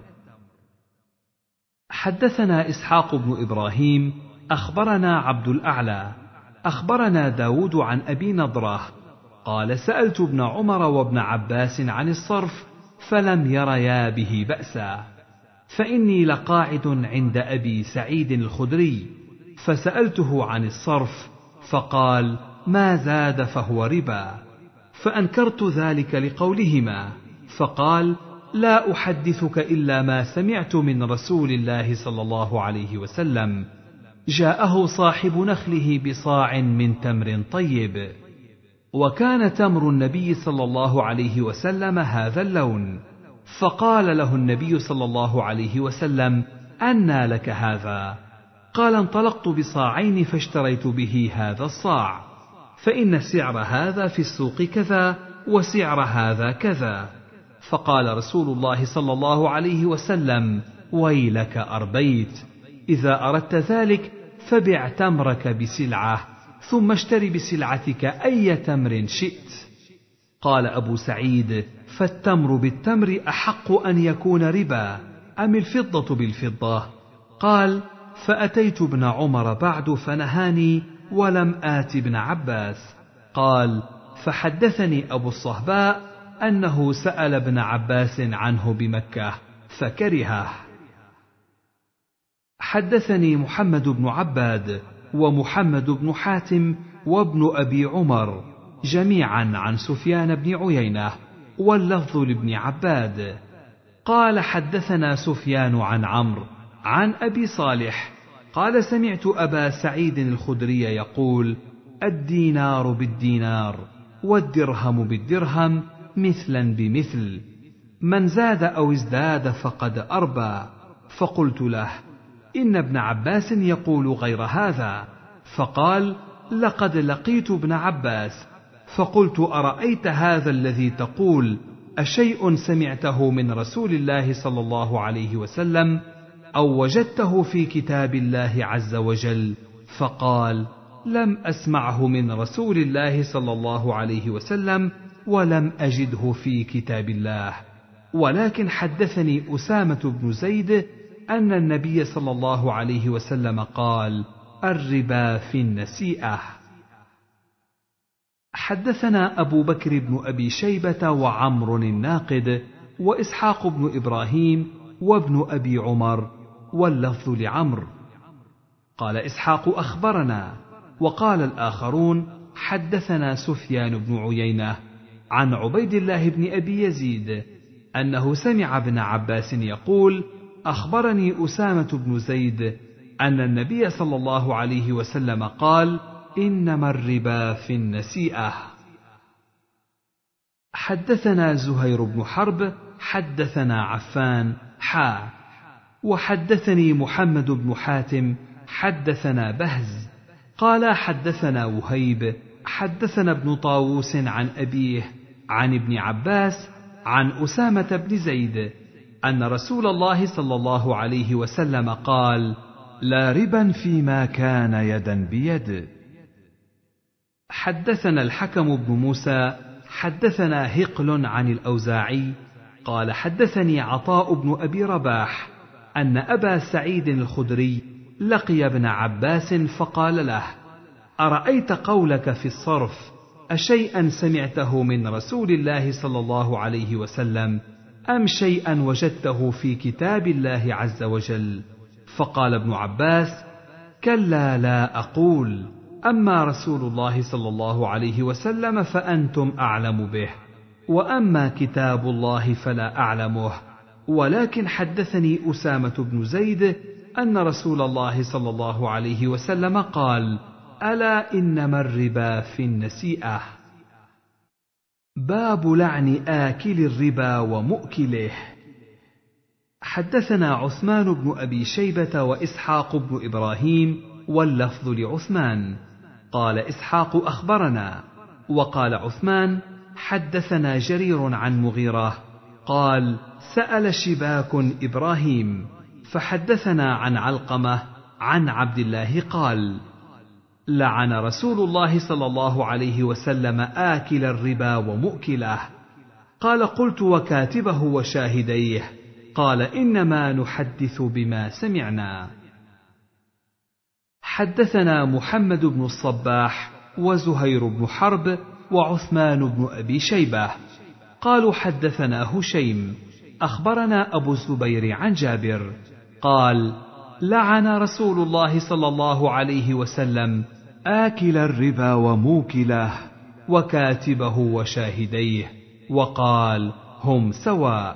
حدثنا إسحاق بن إبراهيم أخبرنا عبد الأعلى أخبرنا داود عن أبي نضرة قال: سألت ابن عمر وابن عباس عن الصرف فلم يريا به بأسا، فإني لقاعد عند أبي سعيد الخدري فسألته عن الصرف فقال: ما زاد فهو ربا. فأنكرت ذلك لقولهما، فقال: لا أحدثك إلا ما سمعت من رسول الله صلى الله عليه وسلم: جاءه صاحب نخله بصاع من تمر طيب، وكان تمر النبي صلى الله عليه وسلم هذا اللون، فقال له النبي صلى الله عليه وسلم: أنى لك هذا؟ قال: انطلقت بصاعين فاشتريت به هذا الصاع، فإن سعر هذا في السوق كذا وسعر هذا كذا. فقال رسول الله صلى الله عليه وسلم: ويلك أربيت، إذا أردت ذلك فبع تمرك بسلعة، ثم اشتر بسلعتك أي تمر شئت. قال أبو سعيد: فالتمر بالتمر أحق أن يكون ربا أم الفضة بالفضة؟ قال: فأتيت ابن عمر بعد فنهاني ولم آت ابن عباس. قال: فحدثني أبو الصهباء أنه سأل ابن عباس عنه بمكة فكرهه. حدثني محمد بن عباد ومحمد بن حاتم وابن أبي عمر جميعا عن سفيان بن عيينة، واللفظ لابن عباد قال: حدثنا سفيان عن عمرو عن أبي صالح قال: سمعت أبا سعيد الخدري يقول: الدينار بالدينار والدرهم بالدرهم مثلا بمثل، من زاد أو ازداد فقد أربى. فقلت له: إن ابن عباس يقول غير هذا. فقال: لقد لقيت ابن عباس فقلت: أرأيت هذا الذي تقول أشيء سمعته من رسول الله صلى الله عليه وسلم أو وجدته في كتاب الله عز وجل؟ فقال: لم أسمعه من رسول الله صلى الله عليه وسلم ولم أجده في كتاب الله، ولكن حدثني أسامة بن زيد أن النبي صلى الله عليه وسلم قال: الربا في النسيئة. حدثنا أبو بكر بن أبي شيبة وعمر الناقد وإسحاق بن إبراهيم وابن أبي عمر، واللفظ لعمر. قال إسحاق: أخبرنا. وقال الآخرون: حدثنا سفيان بن عيينة عن عبيد الله بن أبي يزيد أنه سمع ابن عباس يقول: أخبرني أسامة بن زيد أن النبي صلى الله عليه وسلم قال: إنما الربا في النسيئة. حدثنا زهير بن حرب حدثنا عفان وحدثني محمد بن حاتم حدثنا بهز قال: حدثنا وهيب حدثنا ابن طاووس عن أبيه عن ابن عباس عن أسامة بن زيد أن رسول الله صلى الله عليه وسلم قال: لا ربا فيما كان يدا بيد. حدثنا الحكم بن موسى حدثنا هقل عن الأوزاعي قال حدثني عطاء بن أبي رباح أن أبا سعيد الخدري لقي ابن عباس فقال له: أرأيت قولك في الصرف أشيئا سمعته من رسول الله صلى الله عليه وسلم أم شيئا وجدته في كتاب الله عز وجل؟ فقال ابن عباس: كلا لا أقول، أما رسول الله صلى الله عليه وسلم فأنتم أعلم به، وأما كتاب الله فلا أعلمه، ولكن حدثني أسامة بن زيد أن رسول الله صلى الله عليه وسلم قال: ألا إنما الربا في النسيئة. باب لعن آكل الربا ومؤكله. حدثنا عثمان بن أبي شيبة وإسحاق بن إبراهيم واللفظ لعثمان قال إسحاق أخبرنا، وقال عثمان حدثنا جرير عن مغيرة قال سأل شباك إبراهيم فحدثنا عن علقمة عن عبد الله قال: لعن رسول الله صلى الله عليه وسلم آكل الربا ومؤكله. قال: قلت: وكاتبه وشاهديه؟ قال: إنما نحدث بما سمعنا. حدثنا محمد بن الصباح وزهير بن حرب وعثمان بن أبي شيبة قالوا حدثنا هشيم أخبرنا أبو الزبير عن جابر قال: لعن رسول الله صلى الله عليه وسلم آكل الربا وموكله وكاتبه وشاهديه، وقال: هم سواء.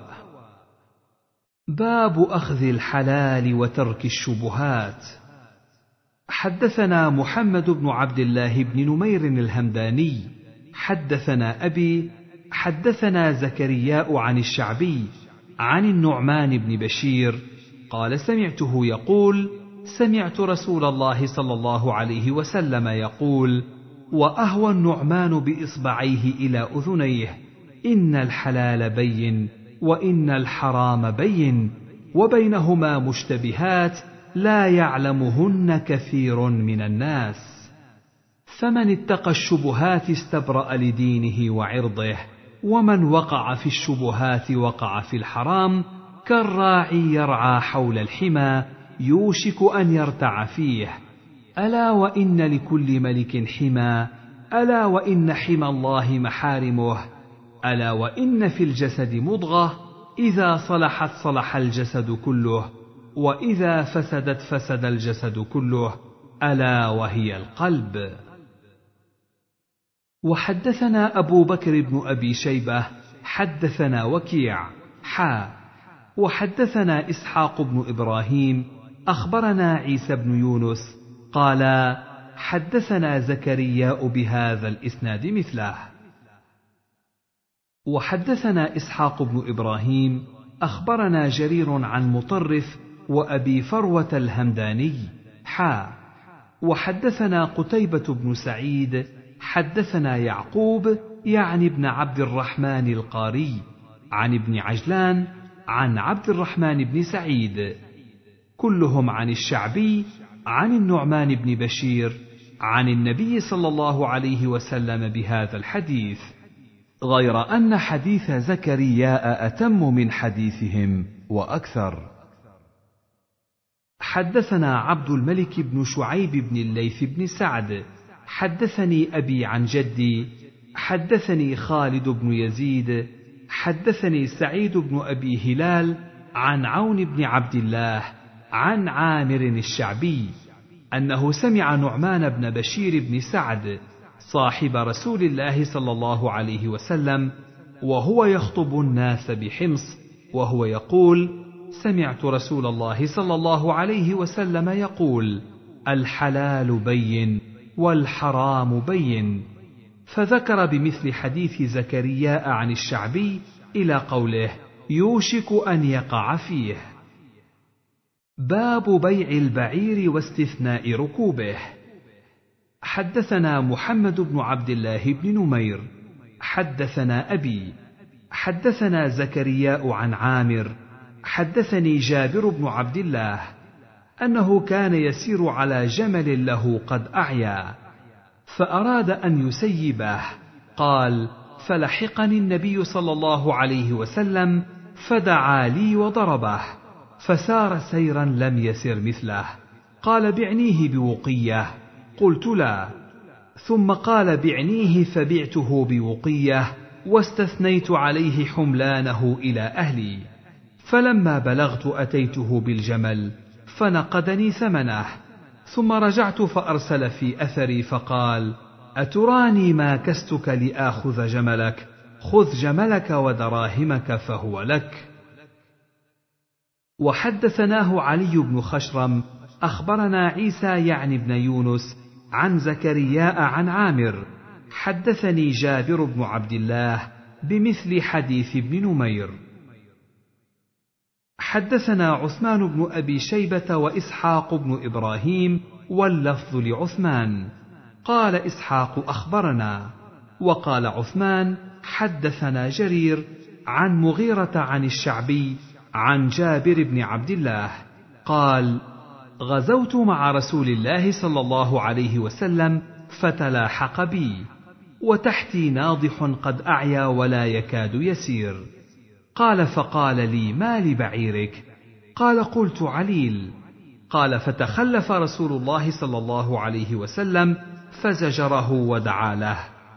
باب أخذ الحلال وترك الشبهات. حدثنا محمد بن عبد الله بن نمير الهمداني حدثنا أبي حدثنا زكرياء عن الشعبي عن النعمان بن بشير قال سمعته يقول: سمعت رسول الله صلى الله عليه وسلم يقول: وأهوى النعمان بإصبعيه إلى أذنيه: إن الحلال بين وإن الحرام بين وبينهما مشتبهات لا يعلمهن كثير من الناس، فمن اتقى الشبهات استبرأ لدينه وعرضه، ومن وقع في الشبهات وقع في الحرام كالراعي يرعى حول الحمى يوشك أن يرتع فيه. ألا وإن لكل ملك حمى، ألا وإن حمى الله محارمه، ألا وإن في الجسد مضغة إذا صلحت صلح الجسد كله، وإذا فسدت فسد الجسد كله، ألا وهي القلب. وحدثنا أبو بكر بن أبي شيبة حدثنا وكيع وحدثنا إسحاق بن إبراهيم أخبرنا عيسى بن يونس قال حدثنا زكرياء بهذا الإسناد مثله. وحدثنا إسحاق بن إبراهيم أخبرنا جرير عن مطرف وأبي فروة الهمداني وحدثنا قتيبة بن سعيد حدثنا يعقوب يعني ابن عبد الرحمن القاري عن ابن عجلان عن عبد الرحمن بن سعيد كلهم عن الشعبي عن النعمان بن بشير عن النبي صلى الله عليه وسلم بهذا الحديث، غير أن حديث زكرياء أتم من حديثهم وأكثر. حدثنا عبد الملك بن شعيب بن الليث بن سعد حدثني أبي عن جدي حدثني خالد بن يزيد حدثني سعيد بن أبي هلال عن عون بن عبد الله عن عامر الشعبي أنه سمع نعمان بن بشير بن سعد صاحب رسول الله صلى الله عليه وسلم وهو يخطب الناس بحمص وهو يقول: سمعت رسول الله صلى الله عليه وسلم يقول: الحلال بين والحرام بين، فذكر بمثل حديث زكرياء عن الشعبي إلى قوله: يوشك أن يقع فيه. باب بيع البعير واستثناء ركوبه. حدثنا محمد بن عبد الله بن نمير حدثنا أبي حدثنا زكرياء عن عامر حدثني جابر بن عبد الله أنه كان يسير على جمل له قد أعيا، فأراد أن يسيبه. قال: فلحقني النبي صلى الله عليه وسلم فدعا لي وضربه، فسار سيرا لم يسر مثله. قال: بعنيه بوقية. قلت: لا. ثم قال: بعنيه، فبعته بوقية، واستثنيت عليه حملانه إلى أهلي. فلما بلغت أتيته بالجمل فنقدني ثمنه، ثم رجعت فأرسل في أثري فقال: أتراني ما كستك لآخذ جملك؟ خذ جملك ودراهمك فهو لك. وحدثناه علي بن خشرم أخبرنا عيسى يعني بن يونس عن زكرياء عن عامر حدثني جابر بن عبد الله بمثل حديث ابن نمير. حدثنا عثمان بن أبي شيبة وإسحاق بن إبراهيم واللفظ لعثمان. قال إسحاق: أخبرنا. وقال عثمان: حدثنا جرير عن مغيرة عن الشعبي عن جابر بن عبد الله قال: غزوت مع رسول الله صلى الله عليه وسلم فتلاحق بي، وتحتي ناضح قد أعيا ولا يكاد يسير. قال: فقال لي: ما لبعيرك؟ قال: قلت: عليل. قال: فتخلف رسول الله صلى الله عليه وسلم فزجره ودعا له،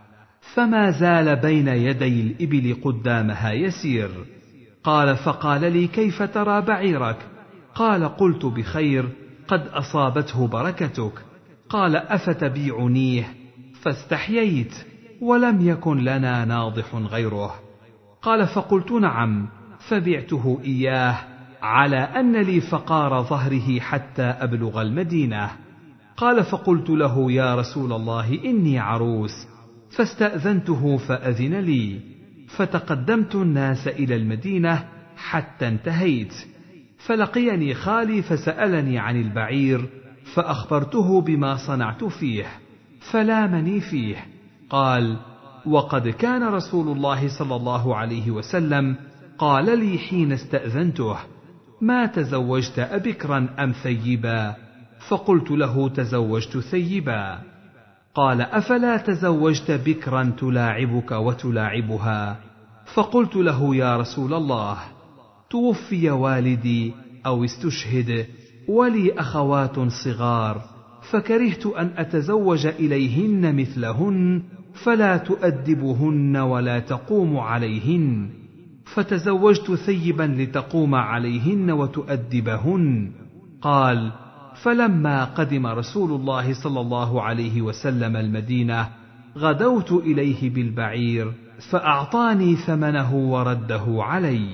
فما زال بين يدي الإبل قدامها يسير. قال: فقال لي: كيف ترى بعيرك؟ قال: قلت: بخير، قد أصابته بركتك. قال: أفتبيعنيه؟ فاستحييت، ولم يكن لنا ناضح غيره. قال: فقلت: نعم. فبعته إياه على أن لي فقار ظهره حتى أبلغ المدينة. قال: فقلت له: يا رسول الله، إني عروس. فاستأذنته فأذن لي، فتقدمت الناس إلى المدينة حتى انتهيت، فلقيني خالي فسألني عن البعير، فأخبرته بما صنعت فيه، فلامني فيه. قال: وقد كان رسول الله صلى الله عليه وسلم قال لي حين استأذنته: ما تزوجت أبكرا أم ثيبا؟ فقلت له: تزوجت ثيبا. قال: أفلا تزوجت بكرا تلاعبك وتلاعبها؟ فقلت له: يا رسول الله، توفي والدي أو استشهد، ولي أخوات صغار، فكرهت أن أتزوج إليهن مثلهن، فلا تؤدبهن ولا تقوم عليهن، فتزوجت ثيبا لتقوم عليهن وتؤدبهن. قال: فلما قدم رسول الله صلى الله عليه وسلم المدينة غدوت إليه بالبعير، فأعطاني ثمنه ورده علي.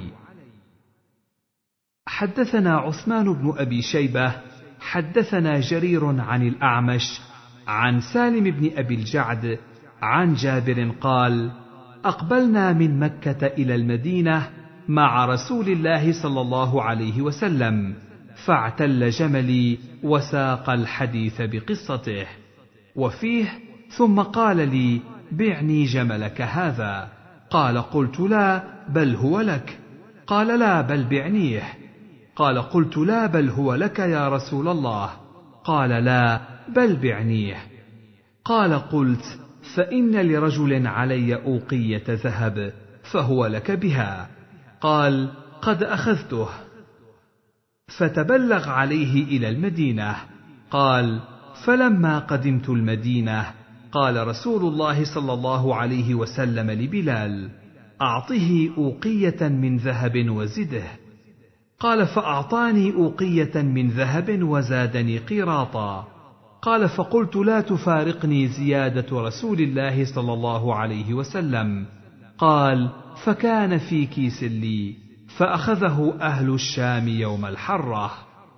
حدثنا عثمان بن أبي شيبة حدثنا جرير عن الأعمش عن سالم بن أبي الجعد عن جابر قال: أقبلنا من مكة إلى المدينة مع رسول الله صلى الله عليه وسلم، فاعتل جملي وساق الحديث بقصته. وفيه: ثم قال لي: بعني جملك هذا. قال: قلت: لا، بل هو لك. قال: لا، بل بعنيه. قال: قلت: لا، بل هو لك يا رسول الله. قال: لا، بل بعنيه. قال: قلت: فإن لرجل علي أوقية ذهب، فهو لك بها. قال: قد أخذته. فتبلغ عليه إلى المدينة. قال: فلما قدمت المدينة قال رسول الله صلى الله عليه وسلم لبلال: أعطه أوقية من ذهب وزده. قال: فأعطاني أوقية من ذهب وزادني قيراطا. قال: فقلت: لا تفارقني زيادة رسول الله صلى الله عليه وسلم. قال: فكان في كيس لي، فأخذه أهل الشام يوم الحرة.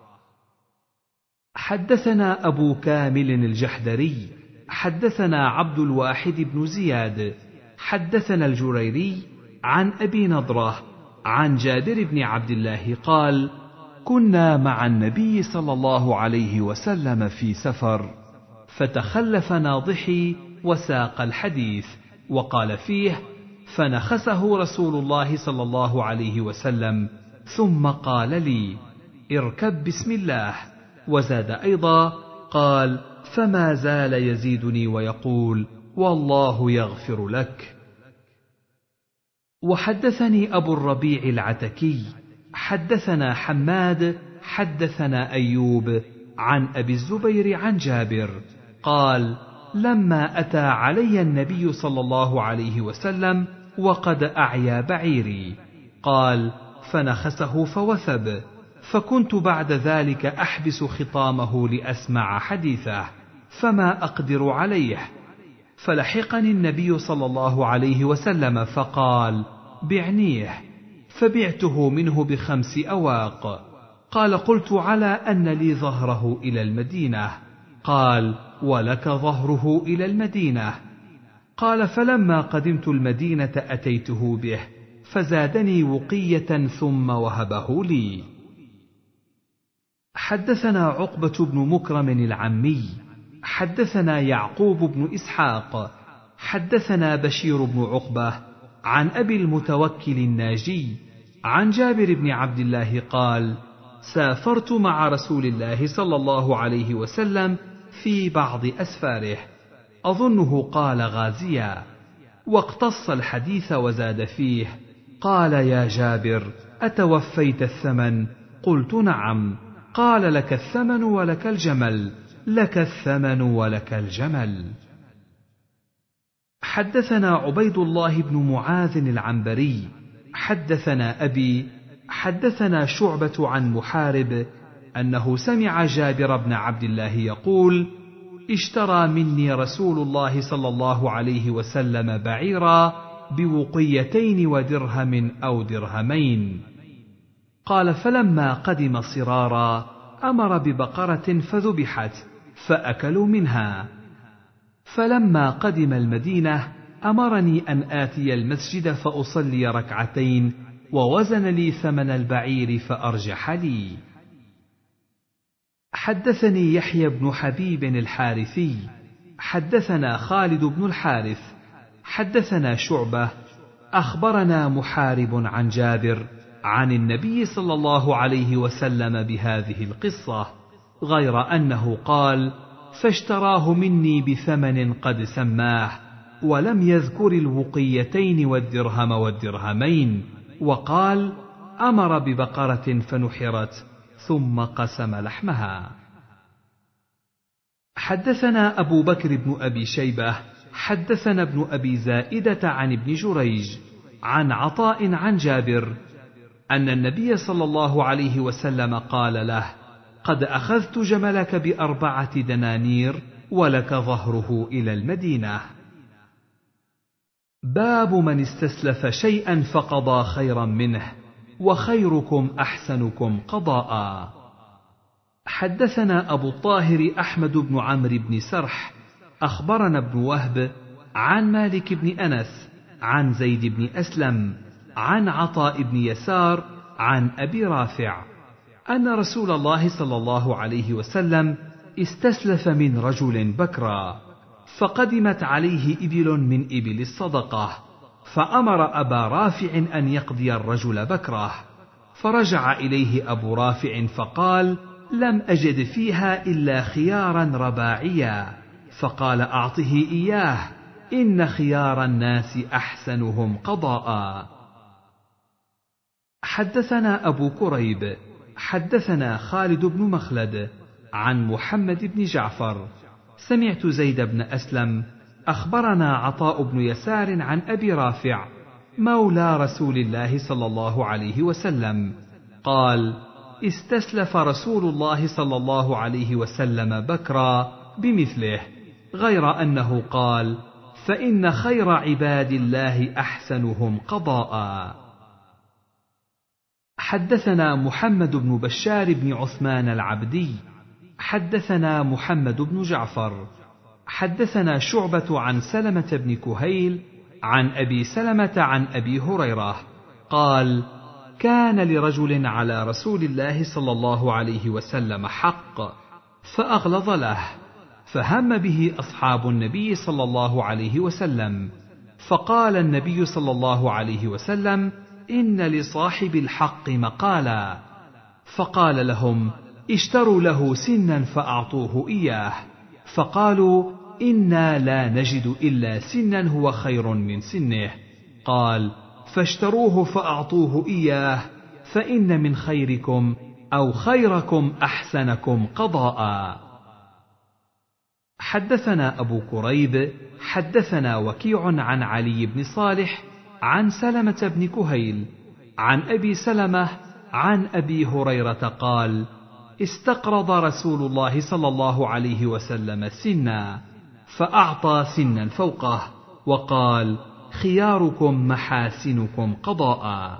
حدثنا أبو كامل الجحدري حدثنا عبد الواحد بن زياد حدثنا الجريري عن أبي نضرة عن جابر بن عبد الله قال: كنا مع النبي صلى الله عليه وسلم في سفر، فتخلف ناضحي وساق الحديث، وقال فيه: فنخسه رسول الله صلى الله عليه وسلم، ثم قال لي: اركب بسم الله. وزاد أيضا قال: فما زال يزيدني ويقول: والله يغفر لك. وحدثني أبو الربيع العتكي حدثنا حماد حدثنا أيوب عن أبي الزبير عن جابر قال: لما أتى علي النبي صلى الله عليه وسلم وقد أعيا بعيري، قال: فنخسه فوثب، فكنت بعد ذلك أحبس خطامه لأسمع حديثه، فما أقدر عليه، فلحقني النبي صلى الله عليه وسلم فقال: بعنيه، فبعته منه ب5 أواق. قال: قلت: على أن لي ظهره إلى المدينة. قال: ولك ظهره إلى المدينة. قال: فلما قدمت المدينة أتيته به، فزادني وقية ثم وهبه لي. حدثنا عقبة بن مكرم العمي حدثنا يعقوب بن إسحاق حدثنا بشير بن عقبة عن أبي المتوكل الناجي عن جابر بن عبد الله قال: سافرت مع رسول الله صلى الله عليه وسلم في بعض أسفاره، أظنه قال غازيا، واقتص الحديث وزاد فيه: قال: يا جابر، أتوفيت الثمن؟ قلت: نعم. قال: لك الثمن ولك الجمل، لك الثمن ولك الجمل. حدثنا عبيد الله بن معاذ العنبري حدثنا أبي حدثنا شعبة عن محارب أنه سمع جابر بن عبد الله يقول: اشترى مني رسول الله صلى الله عليه وسلم بعيرا بوقيتين ودرهم أو درهمين. قال: فلما قدم صرارا أمر ببقرة فذبحت فأكلوا منها. فلما قدم المدينة أمرني أن آتي المسجد فأصلي ركعتين، ووزن لي ثمن البعير فأرجح لي. حدثني يحيى بن حبيب الحارثي حدثنا خالد بن الحارث حدثنا شعبة أخبرنا محارب عن جابر عن النبي صلى الله عليه وسلم بهذه القصة، غير أنه قال: فاشتراه مني بثمن قد سماه، ولم يذكر الوقيتين والدرهم والدرهمين، وقال: أمر ببقرة فنحرت ثم قسم لحمها. حدثنا أبو بكر بن أبي شيبة حدثنا ابن أبي زائدة عن ابن جريج عن عطاء عن جابر أن النبي صلى الله عليه وسلم قال له: قد أخذت جملك ب4 دنانير ولك ظهره إلى المدينة. باب من استسلف شيئا فقضى خيرا منه، وخيركم أحسنكم قضاء. حدثنا أبو الطاهر أحمد بن عمرو بن سرح أخبرنا ابن وهب عن مالك بن أنس عن زيد بن أسلم عن عطاء بن يسار عن أبي رافع أن رسول الله صلى الله عليه وسلم استسلف من رجل بكرا، فقدمت عليه إبل من إبل الصدقة، فأمر أبا رافع أن يقضي الرجل بكره، فرجع إليه أبو رافع فقال: لم أجد فيها إلا خيارا رباعيا، فقال: أعطه إياه، إن خيار الناس أحسنهم قضاء. حدثنا أبو كريب حدثنا خالد بن مخلد عن محمد بن جعفر سمعت زيد بن أسلم أخبرنا عطاء بن يسار عن أبي رافع مولى رسول الله صلى الله عليه وسلم قال: استسلف رسول الله صلى الله عليه وسلم بكرا بمثله، غير أنه قال: فإن خير عباد الله أحسنهم قضاء. حدثنا محمد بن بشار بن عثمان العبدي حدثنا محمد بن جعفر حدثنا شعبة عن سلمة بن كهيل عن أبي سلمة عن أبي هريرة قال: كان لرجل على رسول الله صلى الله عليه وسلم حق فأغلظ له، فهم به أصحاب النبي صلى الله عليه وسلم، فقال النبي صلى الله عليه وسلم: إن لصاحب الحق مقالا، فقال لهم: اشتروا له سنا فأعطوه إياه، فقالوا إنا لا نجد إلا سنا هو خير من سنه. قال فاشتروه فأعطوه إياه، فإن من خيركم أو خيركم أحسنكم قضاء. حدثنا أبو كريب حدثنا وكيع عن علي بن صالح عن سلمة بن كهيل عن أبي سلمة عن أبي هريرة قال استقرض رسول الله صلى الله عليه وسلم سنا، فأعطى سنا فوقه، وقال خياركم محاسنكم قضاء.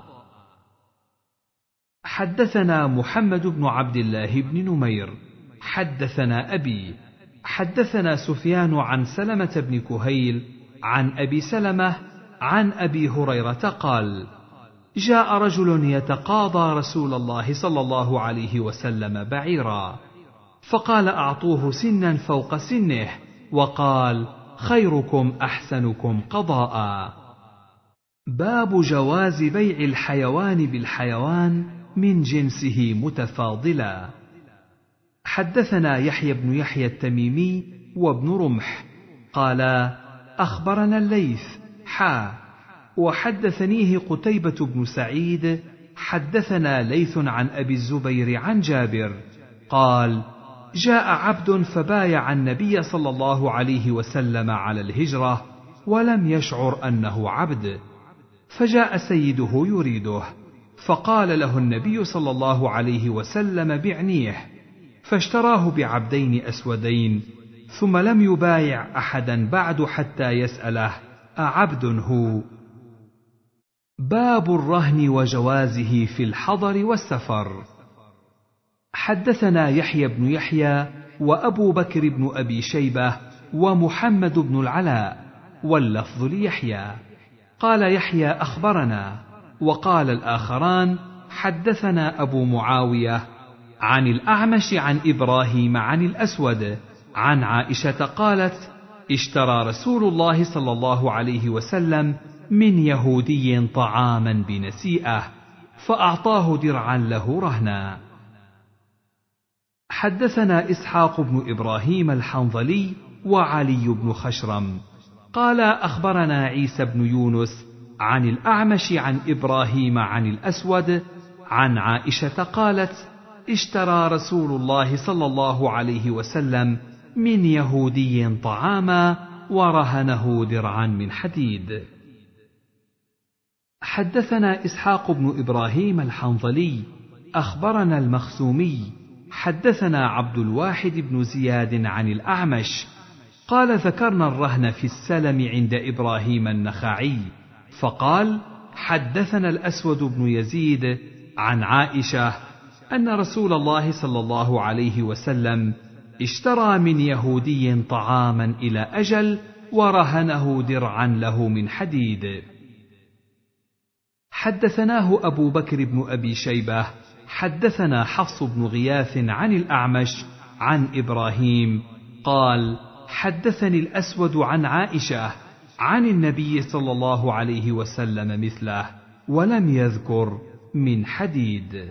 حدثنا محمد بن عبد الله بن نمير حدثنا أبي حدثنا سفيان عن سلمة بن كهيل عن أبي سلمة عن أبي هريرة قال جاء رجل يتقاضى رسول الله صلى الله عليه وسلم بعيرا، فقال أعطوه سنا فوق سنه، وقال خيركم أحسنكم قضاء. باب جواز بيع الحيوان بالحيوان من جنسه متفاضلا. حدثنا يحيى بن يحيى التميمي وابن رمح قالا أخبرنا الليث وحدثنيه قتيبة بن سعيد حدثنا ليث عن أبي الزبير عن جابر قال جاء عبد فبايع النبي صلى الله عليه وسلم على الهجرة ولم يشعر أنه عبد، فجاء سيده يريده، فقال له النبي صلى الله عليه وسلم بعنيه، فاشتراه بعبدين أسودين، ثم لم يبايع أحدا بعد حتى يسأله أعبد هو. باب الرهن وجوازه في الحضر والسفر. حدثنا يحيى بن يحيى وأبو بكر بن أبي شيبة ومحمد بن العلاء، واللفظ ليحيى. قال يحيى أخبرنا، وقال الآخران حدثنا أبو معاوية عن الأعمش عن إبراهيم عن الأسود عن عائشة قالت اشترى رسول الله صلى الله عليه وسلم من يهودي طعاما بنسيئة، فأعطاه درعا له رهنا. حدثنا إسحاق بن إبراهيم الحنظلي وعلي بن خشرم قال أخبرنا عيسى بن يونس عن الأعمش عن إبراهيم عن الأسود عن عائشة قالت اشترى رسول الله صلى الله عليه وسلم من يهودي طعاما ورهنه درعا من حديد. حدثنا إسحاق بن إبراهيم الحنظلي أخبرنا المخزومي حدثنا عبد الواحد بن زياد عن الأعمش قال ذكرنا الرهن في السلم عند إبراهيم النخعي، فقال حدثنا الأسود بن يزيد عن عائشة أن رسول الله صلى الله عليه وسلم اشترى من يهودي طعاما إلى أجل ورهنه درعا له من حديد. حدثناه أبو بكر بن أبي شيبة حدثنا حفص بن غياث عن الأعمش عن إبراهيم قال حدثني الأسود عن عائشة عن النبي صلى الله عليه وسلم مثله، ولم يذكر من حديد.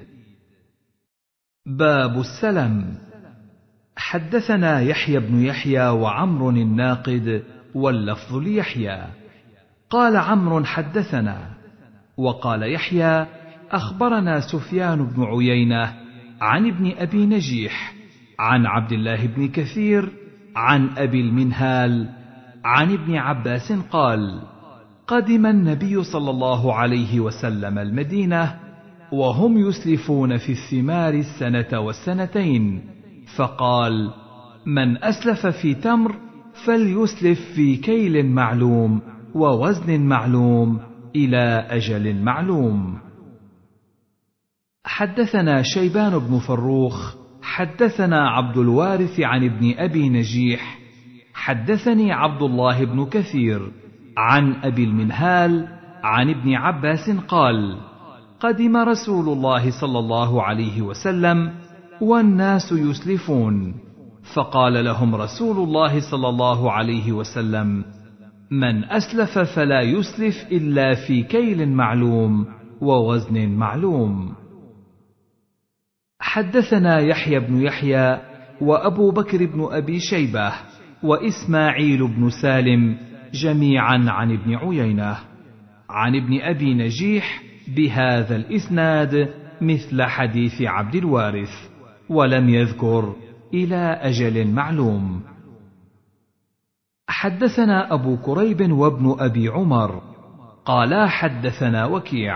باب السلم. حدثنا يحيى بن يحيى وعمر الناقد، واللفظ ليحيى. قال عمرو حدثنا، وقال يحيى أخبرنا سفيان بن عيينة عن ابن أبي نجيح عن عبد الله بن كثير عن أبي المنهال عن ابن عباس قال قدم النبي صلى الله عليه وسلم المدينة وهم يسلفون في الثمار السنة والسنتين، فقال من أسلف في تمر فليسلف في كيل معلوم ووزن معلوم إلى أجل معلوم. حدثنا شيبان بن فروخ حدثنا عبد الوارث عن ابن أبي نجيح حدثني عبد الله بن كثير عن أبي المنهال عن ابن عباس قال قدم رسول الله صلى الله عليه وسلم والناس يسلفون، فقال لهم رسول الله صلى الله عليه وسلم من أسلف فلا يسلف إلا في كيل معلوم ووزن معلوم. حدثنا يحيى بن يحيى وأبو بكر بن أبي شيبة وإسماعيل بن سالم جميعا عن ابن عيينة عن ابن أبي نجيح بهذا الإسناد مثل حديث عبد الوارث، ولم يذكر إلى أجل معلوم. حدثنا أبو كريب وابن أبي عمر قالا حدثنا وكيع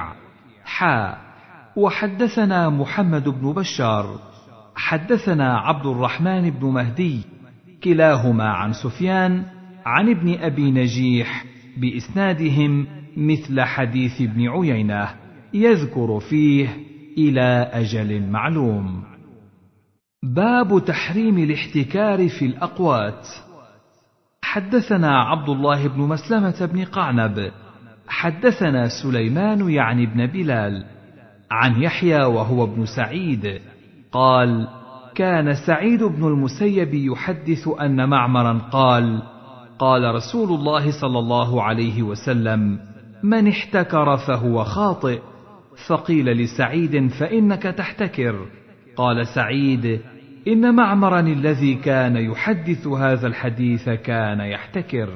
وحدثنا محمد بن بشار حدثنا عبد الرحمن بن مهدي كلاهما عن سفيان عن ابن أبي نجيح بإسنادهم مثل حديث ابن عيينة يذكر فيه إلى أجل معلوم. باب تحريم الاحتكار في الأقوات. حدثنا عبد الله بن مسلمة بن قعنب حدثنا سليمان يعني ابن بلال عن يحيى وهو ابن سعيد قال: كان سعيد بن المسيب يحدث أن معمرا قال: قال رسول الله صلى الله عليه وسلم: من احتكر فهو خاطئ. فقيل لسعيد: فإنك تحتكر. قال سعيد: إن معمرا الذي كان يحدث هذا الحديث كان يحتكر.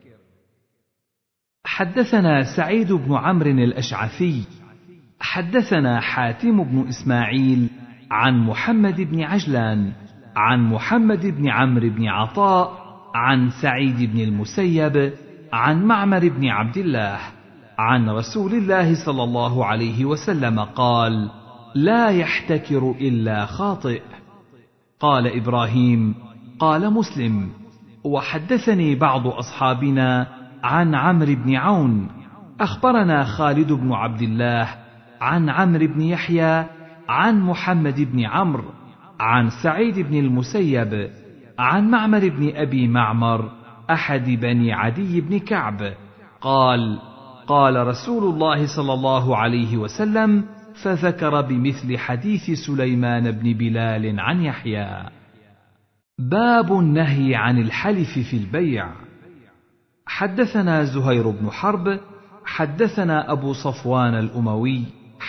حدثنا سعيد بن عمرو الأشعثي حدثنا حاتم بن إسماعيل عن محمد بن عجلان عن محمد بن عمرو بن عطاء عن سعيد بن المسيب عن معمر بن عبد الله عن رسول الله صلى الله عليه وسلم قال: لا يحتكر إلا خاطئ. قال إبراهيم: قال مسلم: وحدثني بعض أصحابنا عن عمرو بن عون أخبرنا خالد بن عبد الله عن عمرو بن يحيى عن محمد بن عمرو عن سعيد بن المسيب عن معمر بن أبي معمر أحد بني عدي بن كعب قال: قال رسول الله صلى الله عليه وسلم، فذكر بمثل حديث سليمان بن بلال عن يحيى. باب النهي عن الحلف في البيع. حدثنا زهير بن حرب حدثنا أبو صفوان الأموي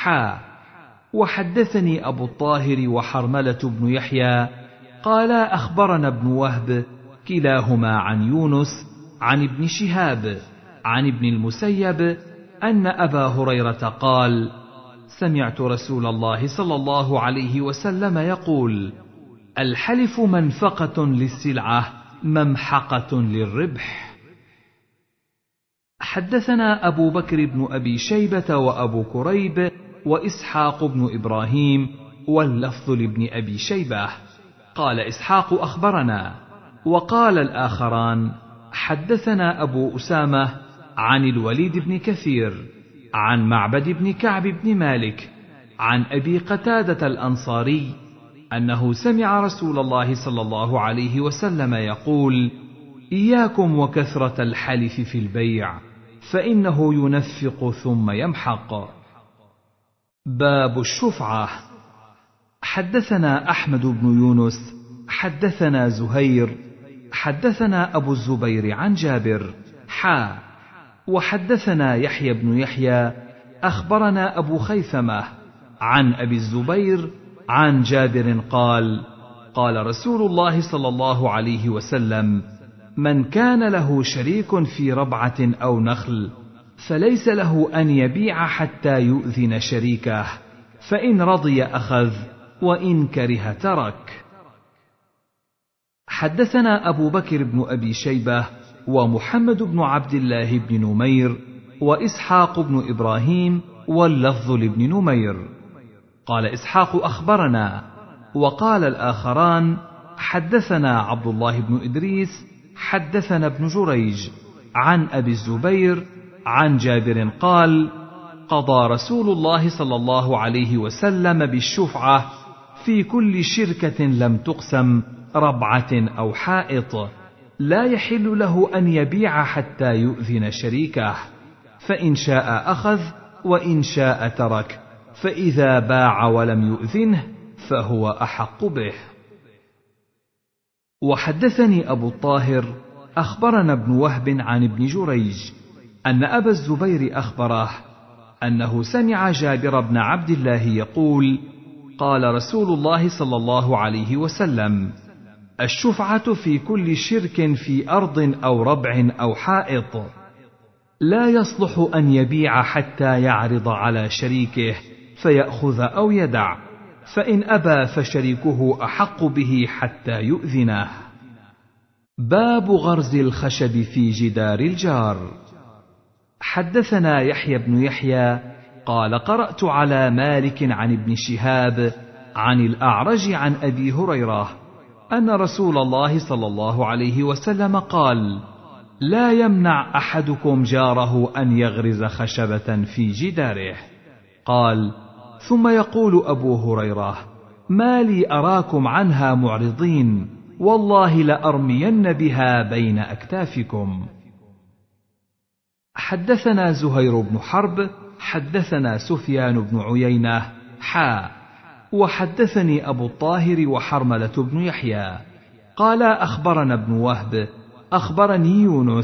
وحدثني أبو الطاهر وحرملة بن يحيى قالا أخبرنا ابن وهب كلاهما عن يونس عن ابن شهاب عن ابن المسيب أن أبا هريرة قال: سمعت رسول الله صلى الله عليه وسلم يقول: الحلف منفقة للسلعة ممحقة للربح. حدثنا أبو بكر بن أبي شيبة وأبو كريب وإسحاق بن إبراهيم واللفظ لابن أبي شيبة قال إسحاق أخبرنا، وقال الآخران حدثنا أبو أسامة عن الوليد بن كثير عن معبد بن كعب بن مالك عن أبي قتادة الأنصاري أنه سمع رسول الله صلى الله عليه وسلم يقول: إياكم وكثرة الحلف في البيع فإنه ينفق ثم يمحق. باب الشفعة. حدثنا أحمد بن يونس حدثنا زهير حدثنا أبو الزبير عن جابر وحدثنا يحيى بن يحيى أخبرنا أبو خيثمة عن أبي الزبير عن جابر قال: قال رسول الله صلى الله عليه وسلم: من كان له شريك في ربعة أو نخل فليس له أن يبيع حتى يؤذن شريكه، فإن رضي أخذ وإن كره ترك. حدثنا أبو بكر بن أبي شيبة ومحمد بن عبد الله بن نمير وإسحاق بن إبراهيم واللفظ لابن نمير قال إسحاق أخبرنا، وقال الآخران حدثنا عبد الله بن إدريس حدثنا ابن جريج عن أبي الزبير عن جابر قال: قضى رسول الله صلى الله عليه وسلم بالشفعة في كل شركة لم تقسم ربعة أو حائط، لا يحل له أن يبيع حتى يؤذن شريكه، فإن شاء أخذ وإن شاء ترك، فإذا باع ولم يؤذنه فهو أحق به. وحدثني أبو الطاهر أخبرنا ابن وهب عن ابن جريج أن أبا الزبير أخبره أنه سمع جابر بن عبد الله يقول: قال رسول الله صلى الله عليه وسلم: الشفعة في كل شرك في أرض أو ربع أو حائط. لا يصلح أن يبيع حتى يعرض على شريكه فيأخذ أو يدع، فإن أبى فشريكه أحق به حتى يؤذنه. باب غرز الخشب في جدار الجار. حدثنا يحيى بن يحيى قال: قرأت على مالك عن ابن شهاب عن الأعرج عن أبي هريرة أن رسول الله صلى الله عليه وسلم قال: لا يمنع أحدكم جاره أن يغرز خشبة في جداره. قال: ثم يقول أبو هريرة: ما لي أراكم عنها معرضين، والله لأرمين بها بين أكتافكم. حدثنا زهير بن حرب حدثنا سفيان بن عيينة وحدثني أبو الطاهر وحرملة بن يحيى قال: أخبرنا ابن وهب أخبرني يونس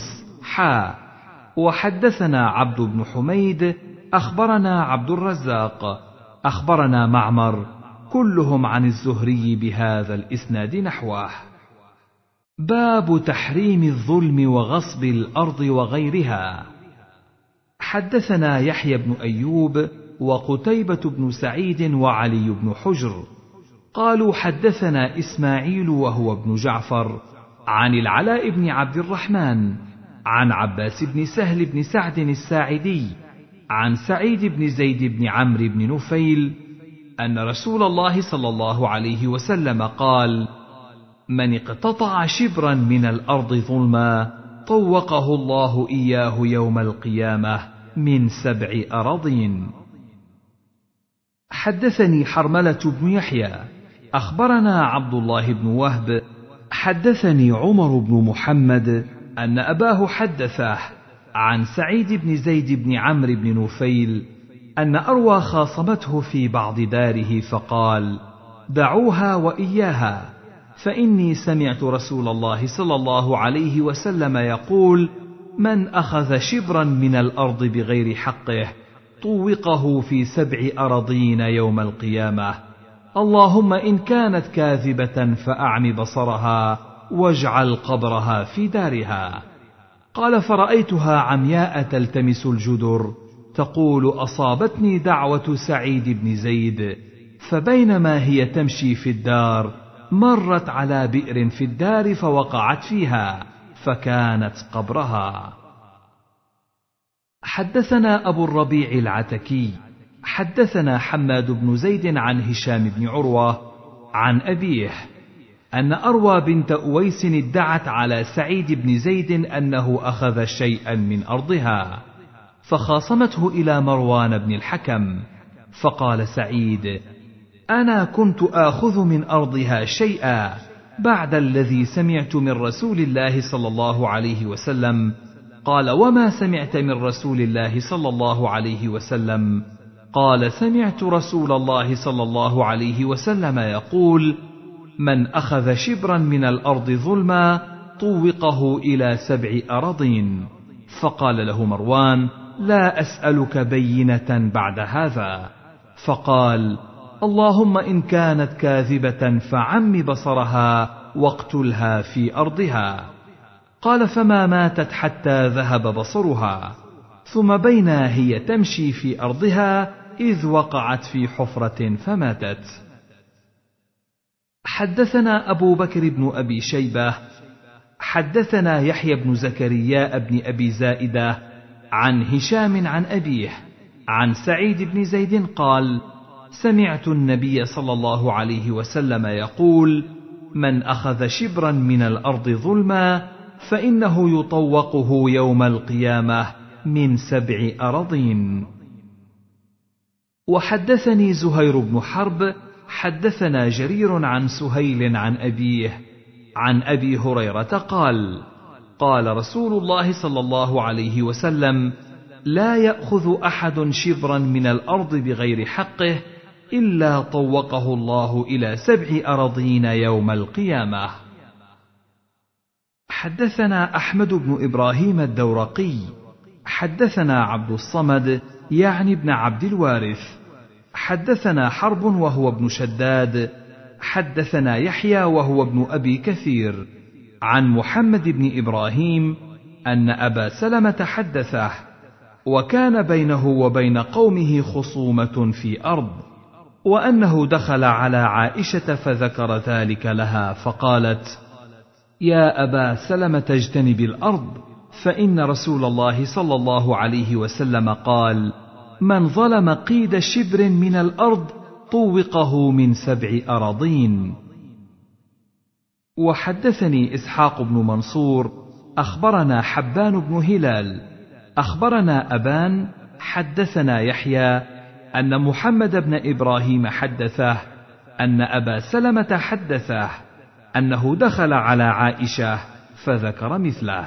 وحدثنا عبد بن حميد أخبرنا عبد الرزاق أخبرنا معمر كلهم عن الزهري بهذا الإسناد نحوه. باب تحريم الظلم وغصب الأرض وغيرها. حدثنا يحيى بن أيوب وقتيبة بن سعيد وعلي بن حجر قالوا: حدثنا إسماعيل وهو ابن جعفر عن العلاء بن عبد الرحمن عن عباس بن سهل بن سعد الساعدي عن سعيد بن زيد بن عمرو بن نفيل أن رسول الله صلى الله عليه وسلم قال: من اقتطع شبرا من الأرض ظلما طوقه الله إياه يوم القيامة من 7 أراضين. حدثني حرملة بن يحيى أخبرنا عبد الله بن وهب حدثني عمر بن محمد أن أباه حدثه عن سعيد بن زيد بن عمرو بن نفيل أن أروى خاصمته في بعض داره فقال: دعوها وإياها، فإني سمعت رسول الله صلى الله عليه وسلم يقول: من أخذ شبرا من الأرض بغير حقه طوقه في 7 أراضين يوم القيامة، اللهم إن كانت كاذبة فأعم بصرها واجعل قبرها في دارها. قال: فرأيتها عمياء تلتمس الجدر تقول: أصابتني دعوة سعيد بن زيد، فبينما هي تمشي في الدار مرت على بئر في الدار فوقعت فيها فكانت قبرها. حدثنا أبو الربيع العتكي حدثنا حماد بن زيد عن هشام بن عروة عن أبيه أن أروى بنت أويس ادعت على سعيد بن زيد أنه أخذ شيئا من أرضها، فخاصمته إلى مروان بن الحكم، فقال سعيد: أنا كنت آخذ من أرضها شيئا بعد الذي سمعت من رسول الله صلى الله عليه وسلم. قال: وما سمعت من رسول الله صلى الله عليه وسلم؟ قال: سمعت رسول الله صلى الله عليه وسلم يقول: من أخذ شبرا من الأرض ظلما طوقه إلى 7 أراضين. فقال له مروان: لا أسألك بينة بعد هذا. فقال: اللهم إن كانت كاذبة فعم بصرها واقتلها في أرضها. قال: فما ماتت حتى ذهب بصرها، ثم بينا هي تمشي في أرضها إذ وقعت في حفرة فماتت. حدثنا أبو بكر بن أبي شيبة حدثنا يحيى بن زكريا بن أبي زائدة عن هشام عن أبيه عن سعيد بن زيد قال: سمعت النبي صلى الله عليه وسلم يقول: من أخذ شبرا من الأرض ظلما فإنه يطوقه يوم القيامة من 7 أراضين. وحدثني زهير بن حرب حدثنا جرير عن سهيل عن أبيه عن أبي هريرة قال: قال رسول الله صلى الله عليه وسلم: لا يأخذ أحد شبرا من الأرض بغير حقه إلا طوقه الله إلى 7 أراضين يوم القيامة. حدثنا أحمد بن إبراهيم الدورقي حدثنا عبد الصمد يعني بن عبد الوارث حدثنا حرب وهو ابن شداد حدثنا يحيى وهو ابن أبي كثير عن محمد بن إبراهيم أن أبا سلمة حدثه وكان بينه وبين قومه خصومة في أرض، وأنه دخل على عائشة فذكر ذلك لها فقالت: يا أبا سلمة اجتنب الأرض، فإن رسول الله صلى الله عليه وسلم قال: من ظلم قيد شبر من الأرض طوقه من 7 أراضين. وحدثني إسحاق بن منصور أخبرنا حبان بن هلال أخبرنا أبان حدثنا يحيى أن محمد بن إبراهيم حدثه أن أبا سلمة حدثه أنه دخل على عائشة فذكر مثله.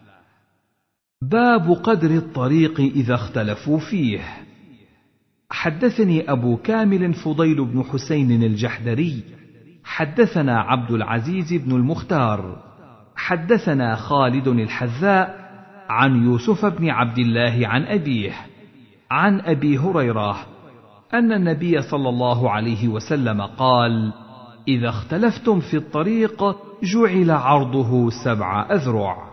باب قدر الطريق إذا اختلفوا فيه. حدثني أبو كامل فضيل بن حسين الجحدري حدثنا عبد العزيز بن المختار حدثنا خالد الحذاء عن يوسف بن عبد الله عن أبيه عن أبي هريرة أن النبي صلى الله عليه وسلم قال: إذا اختلفتم في الطريق جعل عرضه 7 أذرع.